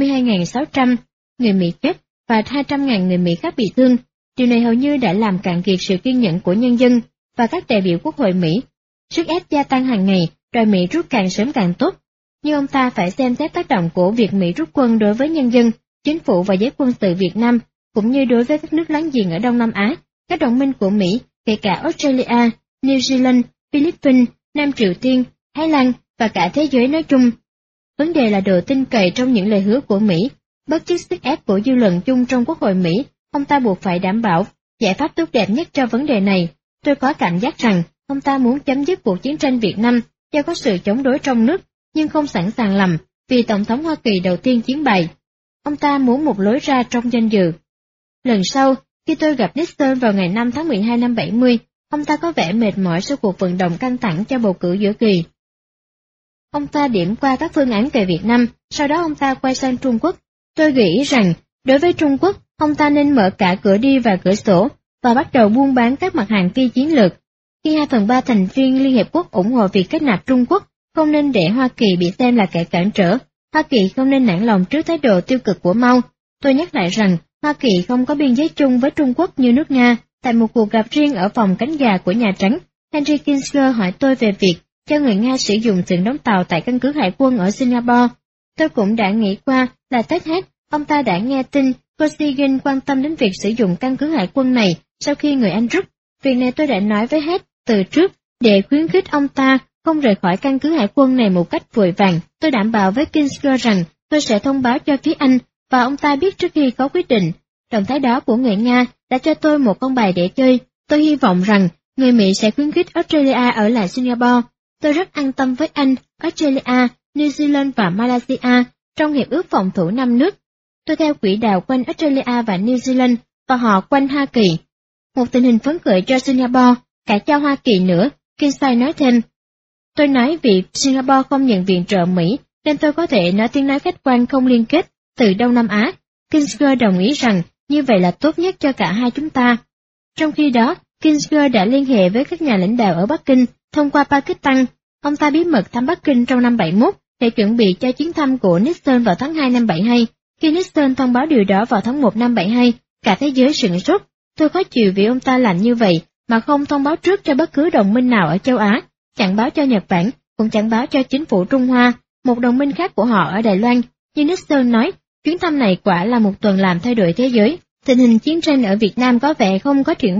32.600 người Mỹ chết và 200.000 người Mỹ khác bị thương. Điều này hầu như đã làm cạn kiệt sự kiên nhẫn của nhân dân và các đại biểu Quốc hội Mỹ. Sức ép gia tăng hàng ngày, đòi Mỹ rút càng sớm càng tốt. Nhưng ông ta phải xem xét tác động của việc Mỹ rút quân đối với nhân dân, chính phủ và giới quân sự Việt Nam, cũng như đối với các nước láng giềng ở Đông Nam Á, các đồng minh của Mỹ, kể cả Australia, New Zealand, Philippines, Nam Triều Tiên, Thái Lan và cả thế giới nói chung. Vấn đề là độ tin cậy trong những lời hứa của Mỹ. Bất chấp sức ép của dư luận chung trong Quốc hội Mỹ, ông ta buộc phải đảm bảo giải pháp tốt đẹp nhất cho vấn đề này. Tôi có cảm giác rằng ông ta muốn chấm dứt cuộc chiến tranh Việt Nam do có sự chống đối trong nước, nhưng không sẵn sàng làm vì Tổng thống Hoa Kỳ đầu tiên chiến bại. Ông ta muốn một lối ra trong danh dự. Lần sau, khi tôi gặp Nixon vào ngày 5 tháng 12 năm 70, ông ta có vẻ mệt mỏi sau cuộc vận động căng thẳng cho bầu cử giữa kỳ. Ông ta điểm qua các phương án về Việt Nam, sau đó ông ta quay sang Trung Quốc. Tôi nghĩ rằng, đối với Trung Quốc, ông ta nên mở cả cửa đi và cửa sổ, và bắt đầu buôn bán các mặt hàng phi chiến lược. Khi 2/3 thành viên Liên Hiệp Quốc ủng hộ việc kết nạp Trung Quốc, không nên để Hoa Kỳ bị xem là kẻ cản trở. Hoa Kỳ không nên nản lòng trước thái độ tiêu cực của Mao. Tôi nhắc lại rằng, Hoa Kỳ không có biên giới chung với Trung Quốc như nước Nga. Tại một cuộc gặp riêng ở phòng cánh gà của Nhà Trắng, Henry Kissinger hỏi tôi về việc cho người Nga sử dụng xưởng đóng tàu tại căn cứ hải quân ở Singapore. Tôi cũng đã nghĩ qua là tất hết, ông ta đã nghe tin Kosygin quan tâm đến việc sử dụng căn cứ hải quân này sau khi người Anh rút. Việc này tôi đã nói với hết từ trước để khuyến khích ông ta không rời khỏi căn cứ hải quân này một cách vội vàng. Tôi đảm bảo với Kissinger rằng tôi sẽ thông báo cho phía Anh và ông ta biết trước khi có quyết định. Động thái đó của người Nga đã cho tôi một con bài để chơi. Tôi hy vọng rằng người Mỹ sẽ khuyến khích Australia ở lại Singapore. Tôi rất an tâm với Anh, Australia, New Zealand và Malaysia trong hiệp ước phòng thủ 5 nước. Tôi theo quỹ đạo quanh Australia và New Zealand và họ quanh Hoa Kỳ. Một tình hình phấn khởi cho Singapore, cả cho Hoa Kỳ nữa, Kinsey nói thêm. Tôi nói vì Singapore không nhận viện trợ Mỹ, nên tôi có thể nói tiếng nói khách quan không liên kết từ Đông Nam Á. Kissinger đồng ý rằng như vậy là tốt nhất cho cả hai chúng ta. Trong khi đó, Kissinger đã liên hệ với các nhà lãnh đạo ở Bắc Kinh thông qua Pakistan. Ông ta bí mật thăm Bắc Kinh trong năm 71 để chuẩn bị cho chuyến thăm của Nixon vào tháng 2 năm 72. Khi Nixon thông báo điều đó vào tháng 1 năm 72, cả thế giới sửng sốt. Tôi khó chịu vì ông ta làm như vậy mà không thông báo trước cho bất cứ đồng minh nào ở châu Á, chẳng báo cho Nhật Bản, cũng chẳng báo cho chính phủ Trung Hoa, một đồng minh khác của họ ở Đài Loan. Như Nixon nói, chuyến thăm này quả là một tuần làm thay đổi thế giới. Tình hình chiến tranh ở Việt Nam có vẻ không có triển vọng,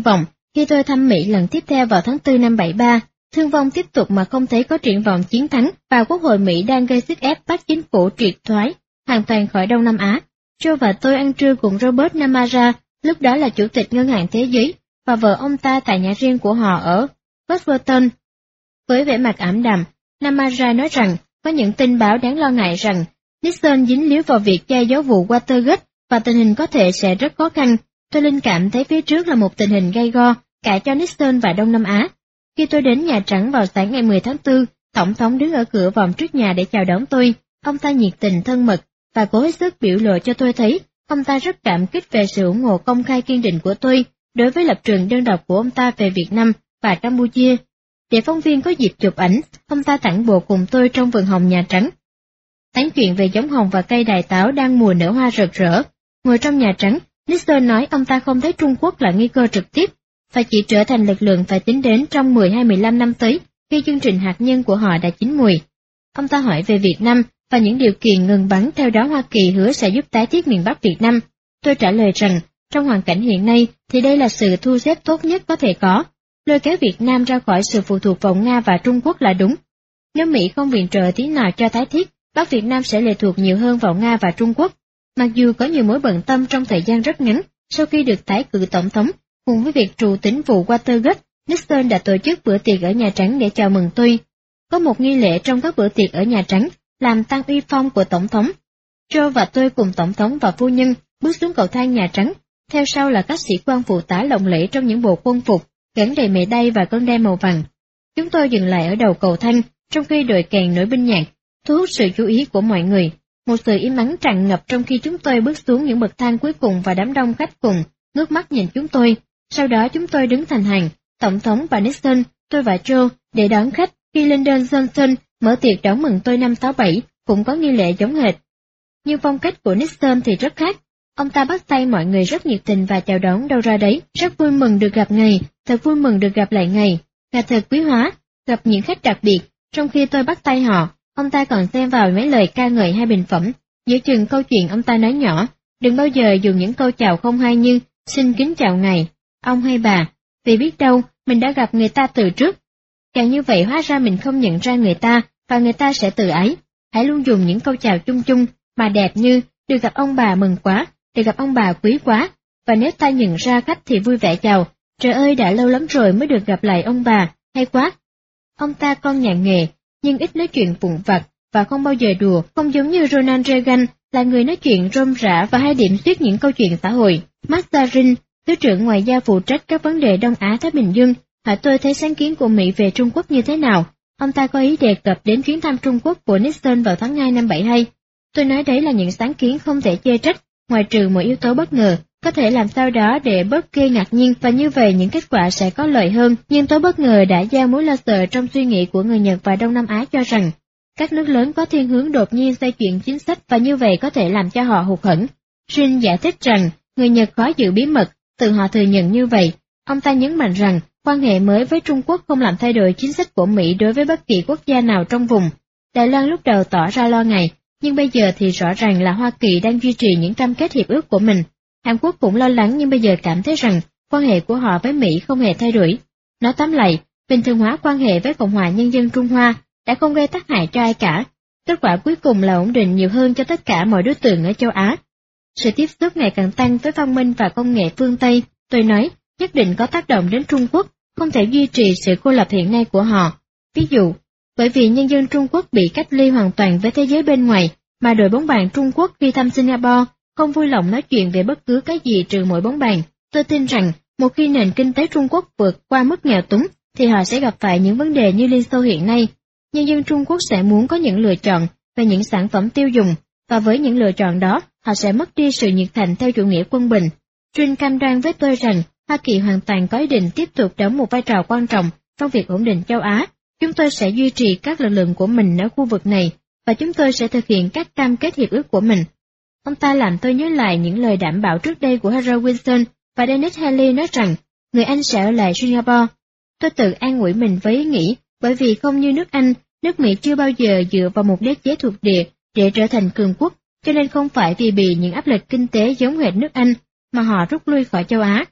Khi tôi thăm Mỹ lần tiếp theo vào tháng 4 năm 73, thương vong tiếp tục mà không thấy có triển vọng chiến thắng, và Quốc hội Mỹ đang gây sức ép bắt chính phủ triệt thoái hoàn toàn khỏi Đông Nam Á. Joe và tôi ăn trưa cùng Robert Namara, lúc đó là Chủ tịch Ngân hàng Thế giới, và vợ ông ta tại nhà riêng của họ ở Washington. Với vẻ mặt ảm đạm, Namara nói rằng có những tin báo đáng lo ngại rằng Nixon dính líu vào việc che giấu vụ Watergate và tình hình có thể sẽ rất khó khăn. Tôi linh cảm thấy phía trước là một tình hình gay go cả cho Nixon và Đông Nam Á. Khi tôi đến Nhà Trắng vào sáng ngày 10 tháng 4, Tổng thống đứng ở cửa vòng trước nhà để chào đón tôi. Ông ta nhiệt tình thân mật và cố hết sức biểu lộ cho tôi thấy ông ta rất cảm kích về sự ủng hộ công khai kiên định của tôi đối với lập trường đơn độc của ông ta về Việt Nam và Campuchia. Để phóng viên có dịp chụp ảnh, ông ta tản bộ cùng tôi trong vườn hồng Nhà Trắng. Tán chuyện về giống hồng và cây đài táo đang mùa nở hoa rực rỡ. Ngồi trong Nhà Trắng, Nixon nói ông ta không thấy Trung Quốc là nguy cơ trực tiếp, và chỉ trở thành lực lượng phải tính đến trong 10 hay 15 năm tới, khi chương trình hạt nhân của họ đã chín mùi. Ông ta hỏi về Việt Nam và những điều kiện ngừng bắn, theo đó Hoa Kỳ hứa sẽ giúp tái thiết miền Bắc Việt Nam. Tôi trả lời rằng, trong hoàn cảnh hiện nay thì đây là sự thu xếp tốt nhất có thể có. Lôi kéo Việt Nam ra khỏi sự phụ thuộc vào Nga và Trung Quốc là đúng. Nếu Mỹ không viện trợ tí nào cho tái thiết, Bắc Việt Nam sẽ lệ thuộc nhiều hơn vào Nga và Trung Quốc. Mặc dù có nhiều mối bận tâm trong thời gian rất ngắn, sau khi được tái cử tổng thống, cùng với việc trù tính vụ Watergate, Nixon đã tổ chức bữa tiệc ở Nhà Trắng để chào mừng tôi. Có một nghi lễ trong các bữa tiệc ở Nhà Trắng, làm tăng uy phong của tổng thống. Joe và tôi cùng tổng thống và phu nhân bước xuống cầu thang Nhà Trắng, theo sau là các sĩ quan phụ tá lộng lẫy trong những bộ quân phục, gắn đầy mề đay và cơn đai màu vàng. Chúng tôi dừng lại ở đầu cầu thang, trong khi đội kèn nổi binh nhạc, thu hút sự chú ý của mọi người. Một sự im ắng tràn ngập trong khi chúng tôi bước xuống những bậc thang cuối cùng và đám đông khách cùng ngước mắt nhìn chúng tôi. Sau đó chúng tôi đứng thành hàng, tổng thống và Nixon, tôi và Joe, để đón khách. Khi Lyndon Johnson mở tiệc đón mừng tôi năm 67, cũng có nghi lễ giống hệt. Nhưng phong cách của Nixon thì rất khác. Ông ta bắt tay mọi người rất nhiệt tình và chào đón đâu ra đấy. Rất vui mừng được gặp ngài, thật vui mừng được gặp lại ngài. Ngài thật quý hóa, gặp những khách đặc biệt. Trong khi tôi bắt tay họ, ông ta còn xen vào mấy lời ca ngợi hay bình phẩm. Giữa chừng câu chuyện ông ta nói nhỏ, đừng bao giờ dùng những câu chào không hay như xin kính chào ngài, ông hay bà, vì biết đâu mình đã gặp người ta từ trước. Càng như vậy hóa ra mình không nhận ra người ta và người ta sẽ tự ái. Hãy luôn dùng những câu chào chung chung mà đẹp như được gặp ông bà mừng quá, được gặp ông bà quý quá, và nếu ta nhận ra khách thì vui vẻ chào, trời ơi đã lâu lắm rồi mới được gặp lại ông bà, hay quá. Ông ta con nhà nghề, nhưng ít nói chuyện vụn vặt và không bao giờ đùa, không giống như Ronald Reagan là người nói chuyện rôm rả và hay điểm xuyết những câu chuyện xã hội. Mazdarin, Thứ trưởng Ngoại giao phụ trách các vấn đề Đông Á-Thái Bình Dương, hỏi tôi thấy sáng kiến của Mỹ về Trung Quốc như thế nào. Ông ta có ý đề cập đến chuyến thăm Trung Quốc của Nixon vào tháng 2 năm 72. Tôi nói đấy là những sáng kiến không thể chê trách, ngoại trừ một yếu tố bất ngờ, có thể làm sao đó để bớt gây ngạc nhiên và như vậy những kết quả sẽ có lợi hơn. Nhưng tố bất ngờ đã gieo mối lo sợ trong suy nghĩ của người Nhật và Đông Nam Á cho rằng các nước lớn có thiên hướng đột nhiên xoay chuyển chính sách và như vậy có thể làm cho họ hụt hẫng. Shin giải thích rằng người Nhật khó giữ bí mật, tự họ thừa nhận như vậy. Ông ta nhấn mạnh rằng quan hệ mới với Trung Quốc không làm thay đổi chính sách của Mỹ đối với bất kỳ quốc gia nào trong vùng. Đài Loan lúc đầu tỏ ra lo ngại, nhưng bây giờ thì rõ ràng là Hoa Kỳ đang duy trì những cam kết hiệp ước của mình. Hàn Quốc cũng lo lắng nhưng bây giờ cảm thấy rằng quan hệ của họ với Mỹ không hề thay đổi. Nói tóm lại, bình thường hóa quan hệ với Cộng hòa Nhân dân Trung Hoa đã không gây tác hại cho ai cả. Kết quả cuối cùng là ổn định nhiều hơn cho tất cả mọi đối tượng ở châu Á. Sự tiếp xúc ngày càng tăng với văn minh và công nghệ phương Tây, tôi nói, nhất định có tác động đến Trung Quốc, không thể duy trì sự cô lập hiện nay của họ. Ví dụ, bởi vì nhân dân Trung Quốc bị cách ly hoàn toàn với thế giới bên ngoài, mà đội bóng bàn Trung Quốc khi thăm Singapore không vui lòng nói chuyện về bất cứ cái gì trừ mỗi bóng bàn. Tôi tin rằng, một khi nền kinh tế Trung Quốc vượt qua mức nghèo túng, thì họ sẽ gặp phải những vấn đề như Liên Xô hiện nay. Nhân dân Trung Quốc sẽ muốn có những lựa chọn về những sản phẩm tiêu dùng, và với những lựa chọn đó, họ sẽ mất đi sự nhiệt thành theo chủ nghĩa quân bình. Trinh cam đoan với tôi rằng Hoa Kỳ hoàn toàn có ý định tiếp tục đóng một vai trò quan trọng trong việc ổn định châu Á. Chúng tôi sẽ duy trì các lực lượng của mình ở khu vực này, và chúng tôi sẽ thực hiện các cam kết hiệp ước của mình. Ông ta làm tôi nhớ lại những lời đảm bảo trước đây của Harold Wilson và Dennis Haley nói rằng người Anh sẽ ở lại Singapore. Tôi tự an ủi mình với ý nghĩ, bởi vì không như nước Anh, nước Mỹ chưa bao giờ dựa vào một đế chế thuộc địa để trở thành cường quốc, cho nên không phải vì bị những áp lực kinh tế giống hệt nước Anh mà họ rút lui khỏi châu Á.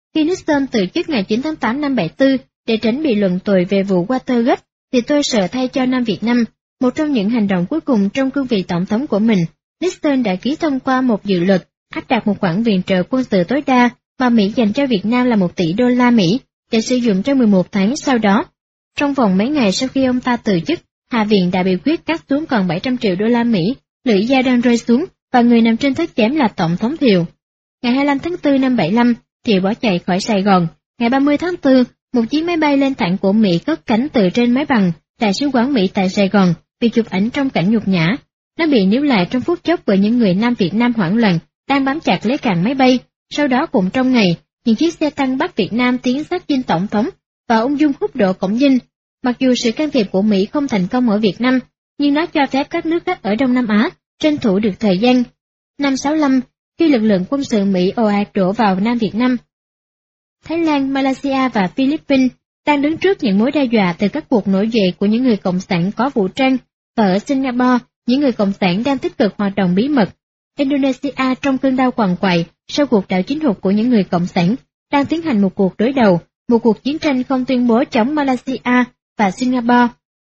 Khi Nixon từ chức ngày 9 tháng 8 năm 74 để tránh bị luận tội về vụ Watergate, thì tôi sợ thay cho Nam Việt Nam. Một trong những hành động cuối cùng trong cương vị tổng thống của mình, Nixon đã ký thông qua một dự luật áp đặt một khoản viện trợ quân sự tối đa mà Mỹ dành cho Việt Nam là 1 tỷ đô la Mỹ để sử dụng trong 11 tháng sau đó. Trong vòng mấy ngày sau khi ông ta từ chức, Hạ viện đã biểu quyết cắt xuống còn 700 triệu đô la Mỹ, lưỡi dao đang rơi xuống và người nằm trên thớt chém là Tổng thống Thiệu. Ngày 25 tháng 4 năm 75, Thiệu bỏ chạy khỏi Sài Gòn. Ngày 30 tháng 4, một chiếc máy bay lên thẳng của Mỹ cất cánh từ trên máy bằng Đại sứ quán Mỹ tại Sài Gòn, bị chụp ảnh trong cảnh nhục nhã. Nó bị níu lại trong phút chốc bởi những người Nam Việt Nam hoảng loạn đang bám chặt lấy càng máy bay. Sau đó cùng trong ngày, những chiếc xe tăng Bắc Việt Nam tiến sát dinh Tổng thống và ung dung hút đổ cổng dinh. Mặc dù sự can thiệp của Mỹ không thành công ở Việt Nam, nhưng nó cho phép các nước khác ở Đông Nam Á tranh thủ được thời gian. Năm 65, khi lực lượng quân sự Mỹ ồ ạt đổ vào Nam Việt Nam, Thái Lan, Malaysia và Philippines đang đứng trước những mối đe dọa từ các cuộc nổi dậy của những người cộng sản có vũ trang, và ở Singapore, những người cộng sản đang tích cực hoạt động bí mật. Indonesia trong cơn đau quằn quại sau cuộc đảo chính hụt của những người cộng sản, đang tiến hành một cuộc đối đầu, một cuộc chiến tranh không tuyên bố chống Malaysia và Singapore.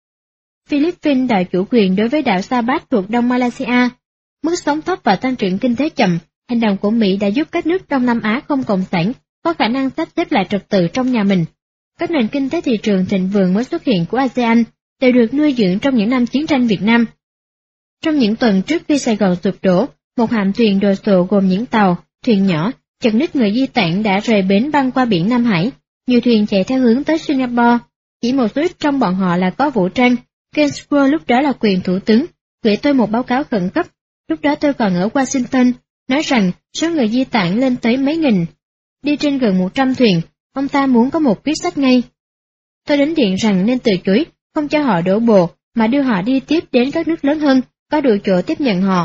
Philippines đòi chủ quyền đối với đảo Sabah thuộc Đông Malaysia. Mức sống thấp và tăng trưởng kinh tế chậm, hành động của Mỹ đã giúp các nước Đông Nam Á không cộng sản có khả năng sắp xếp lại trật tự trong nhà mình. Các nền kinh tế thị trường thịnh vượng mới xuất hiện của ASEAN đều được nuôi dưỡng trong những năm chiến tranh Việt Nam. Trong những tuần trước khi Sài Gòn sụp đổ, một hạm thuyền đồ sộ gồm những tàu, thuyền nhỏ, chật ních người di tản đã rời bến băng qua biển Nam Hải. Nhiều thuyền chạy theo hướng tới Singapore, chỉ một số ít trong bọn họ là có vũ trang. Gainsborough lúc đó là quyền thủ tướng, gửi tôi một báo cáo khẩn cấp. Lúc đó tôi còn ở Washington, nói rằng số người di tản lên tới mấy nghìn. Đi trên gần 100 thuyền, ông ta muốn có một quyết sách ngay. Tôi đến điện rằng nên từ chối, không cho họ đổ bộ, mà đưa họ đi tiếp đến các nước lớn hơn, có đủ chỗ tiếp nhận họ.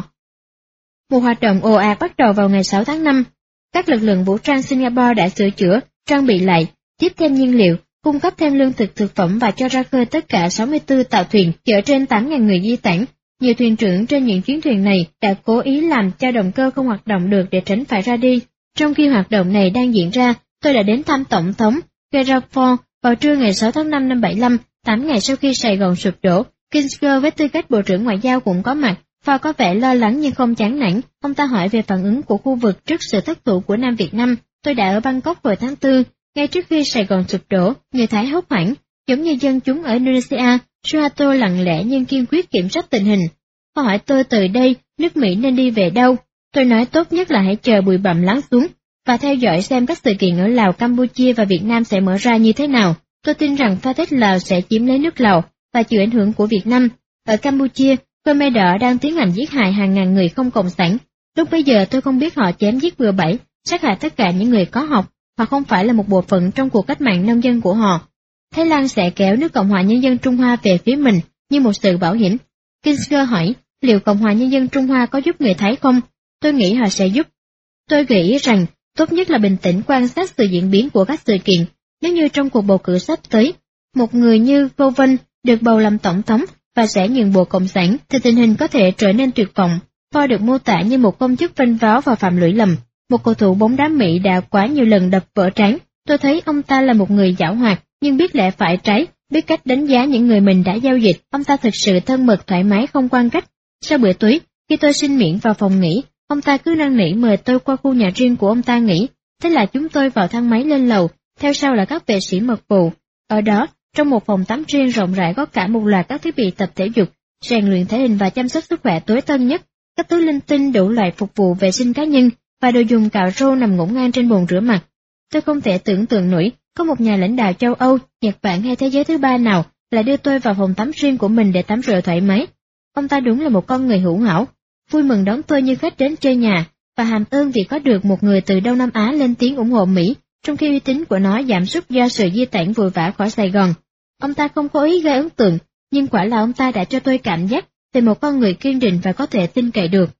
Một hoạt động ồ ạt bắt đầu vào ngày 6 tháng 5. Các lực lượng vũ trang Singapore đã sửa chữa, trang bị lại, tiếp thêm nhiên liệu, cung cấp thêm lương thực thực phẩm và cho ra khơi tất cả 64 tàu thuyền chở trên 8.000 người di tản. Nhiều thuyền trưởng trên những chuyến thuyền này đã cố ý làm cho động cơ không hoạt động được để tránh phải ra đi. Trong khi hoạt động này đang diễn ra, tôi đã đến thăm Tổng thống Gerald Ford vào trưa ngày 6 tháng 5 năm 75, 8 ngày sau khi Sài Gòn sụp đổ. Kissinger với tư cách Bộ trưởng Ngoại giao cũng có mặt. Ford có vẻ lo lắng nhưng không chán nản. Ông ta hỏi về phản ứng của khu vực trước sự thất thủ của Nam Việt Nam. Tôi đã ở Bangkok hồi tháng 4, ngay trước khi Sài Gòn sụp đổ. Người Thái hốt hoảng, giống như dân chúng ở Indonesia. Suharto lặng lẽ nhưng kiên quyết kiểm soát tình hình. Họ hỏi tôi từ đây, nước Mỹ nên đi về đâu. Tôi nói tốt nhất là hãy chờ bụi bặm lắng xuống, và theo dõi xem các sự kiện ở Lào, Campuchia và Việt Nam sẽ mở ra như thế nào. Tôi tin rằng pha thết Lào sẽ chiếm lấy nước Lào và chịu ảnh hưởng của Việt Nam. Ở Campuchia, Khmer Đỏ đang tiến hành giết hại hàng ngàn người không cộng sản. Lúc bấy giờ tôi không biết họ chém giết bừa bãi, sát hại tất cả những người có học, hoặc không phải là một bộ phận trong cuộc cách mạng nông dân của họ. Thái Lan sẽ kéo nước Cộng hòa Nhân dân Trung Hoa về phía mình như một sự bảo hiểm. Kissinger hỏi, liệu Cộng hòa Nhân dân Trung Hoa có giúp người Thái không? Tôi nghĩ họ sẽ giúp. Tôi gợi ý rằng, tốt nhất là bình tĩnh quan sát sự diễn biến của các sự kiện. Nếu như trong cuộc bầu cử sắp tới, một người như Govan được bầu làm tổng thống và sẽ nhượng bộ cộng sản, thì tình hình có thể trở nên tuyệt vọng. Ford được mô tả như một công chức vênh váo và phạm lỗi lầm, một cầu thủ bóng đá Mỹ đã quá nhiều lần đập vỡ trán. Tôi thấy ông ta là một người giảo hoạt, nhưng biết lẽ phải trái, biết cách đánh giá những người mình đã giao dịch. Ông ta thực sự thân mật, thoải mái, không quan cách. Sau bữa tối, khi tôi xin miễn vào phòng nghỉ, ông ta cứ năn nỉ mời tôi qua khu nhà riêng của ông ta nghỉ. Thế là chúng tôi vào thang máy lên lầu, theo sau là các vệ sĩ mật vụ. Ở đó, trong một phòng tắm riêng rộng rãi có cả một loạt các thiết bị tập thể dục, rèn luyện thể hình và chăm sóc sức khỏe tối tân nhất, các túi linh tinh đủ loại phục vụ vệ sinh cá nhân và đồ dùng cạo râu nằm ngổn ngang trên bồn rửa mặt. Tôi không thể tưởng tượng nổi có một nhà lãnh đạo châu Âu, Nhật Bản hay thế giới thứ ba nào lại đưa tôi vào phòng tắm riêng của mình để tắm rửa thoải mái. Ông ta đúng là một con người hữu hảo, vui mừng đón tôi như khách đến chơi nhà, và hàm ơn vì có được một người từ Đông Nam Á lên tiếng ủng hộ Mỹ, trong khi uy tín của nó giảm sút do sự di tản vội vã khỏi Sài Gòn. Ông ta không có ý gây ấn tượng, nhưng quả là ông ta đã cho tôi cảm giác về một con người kiên định và có thể tin cậy được.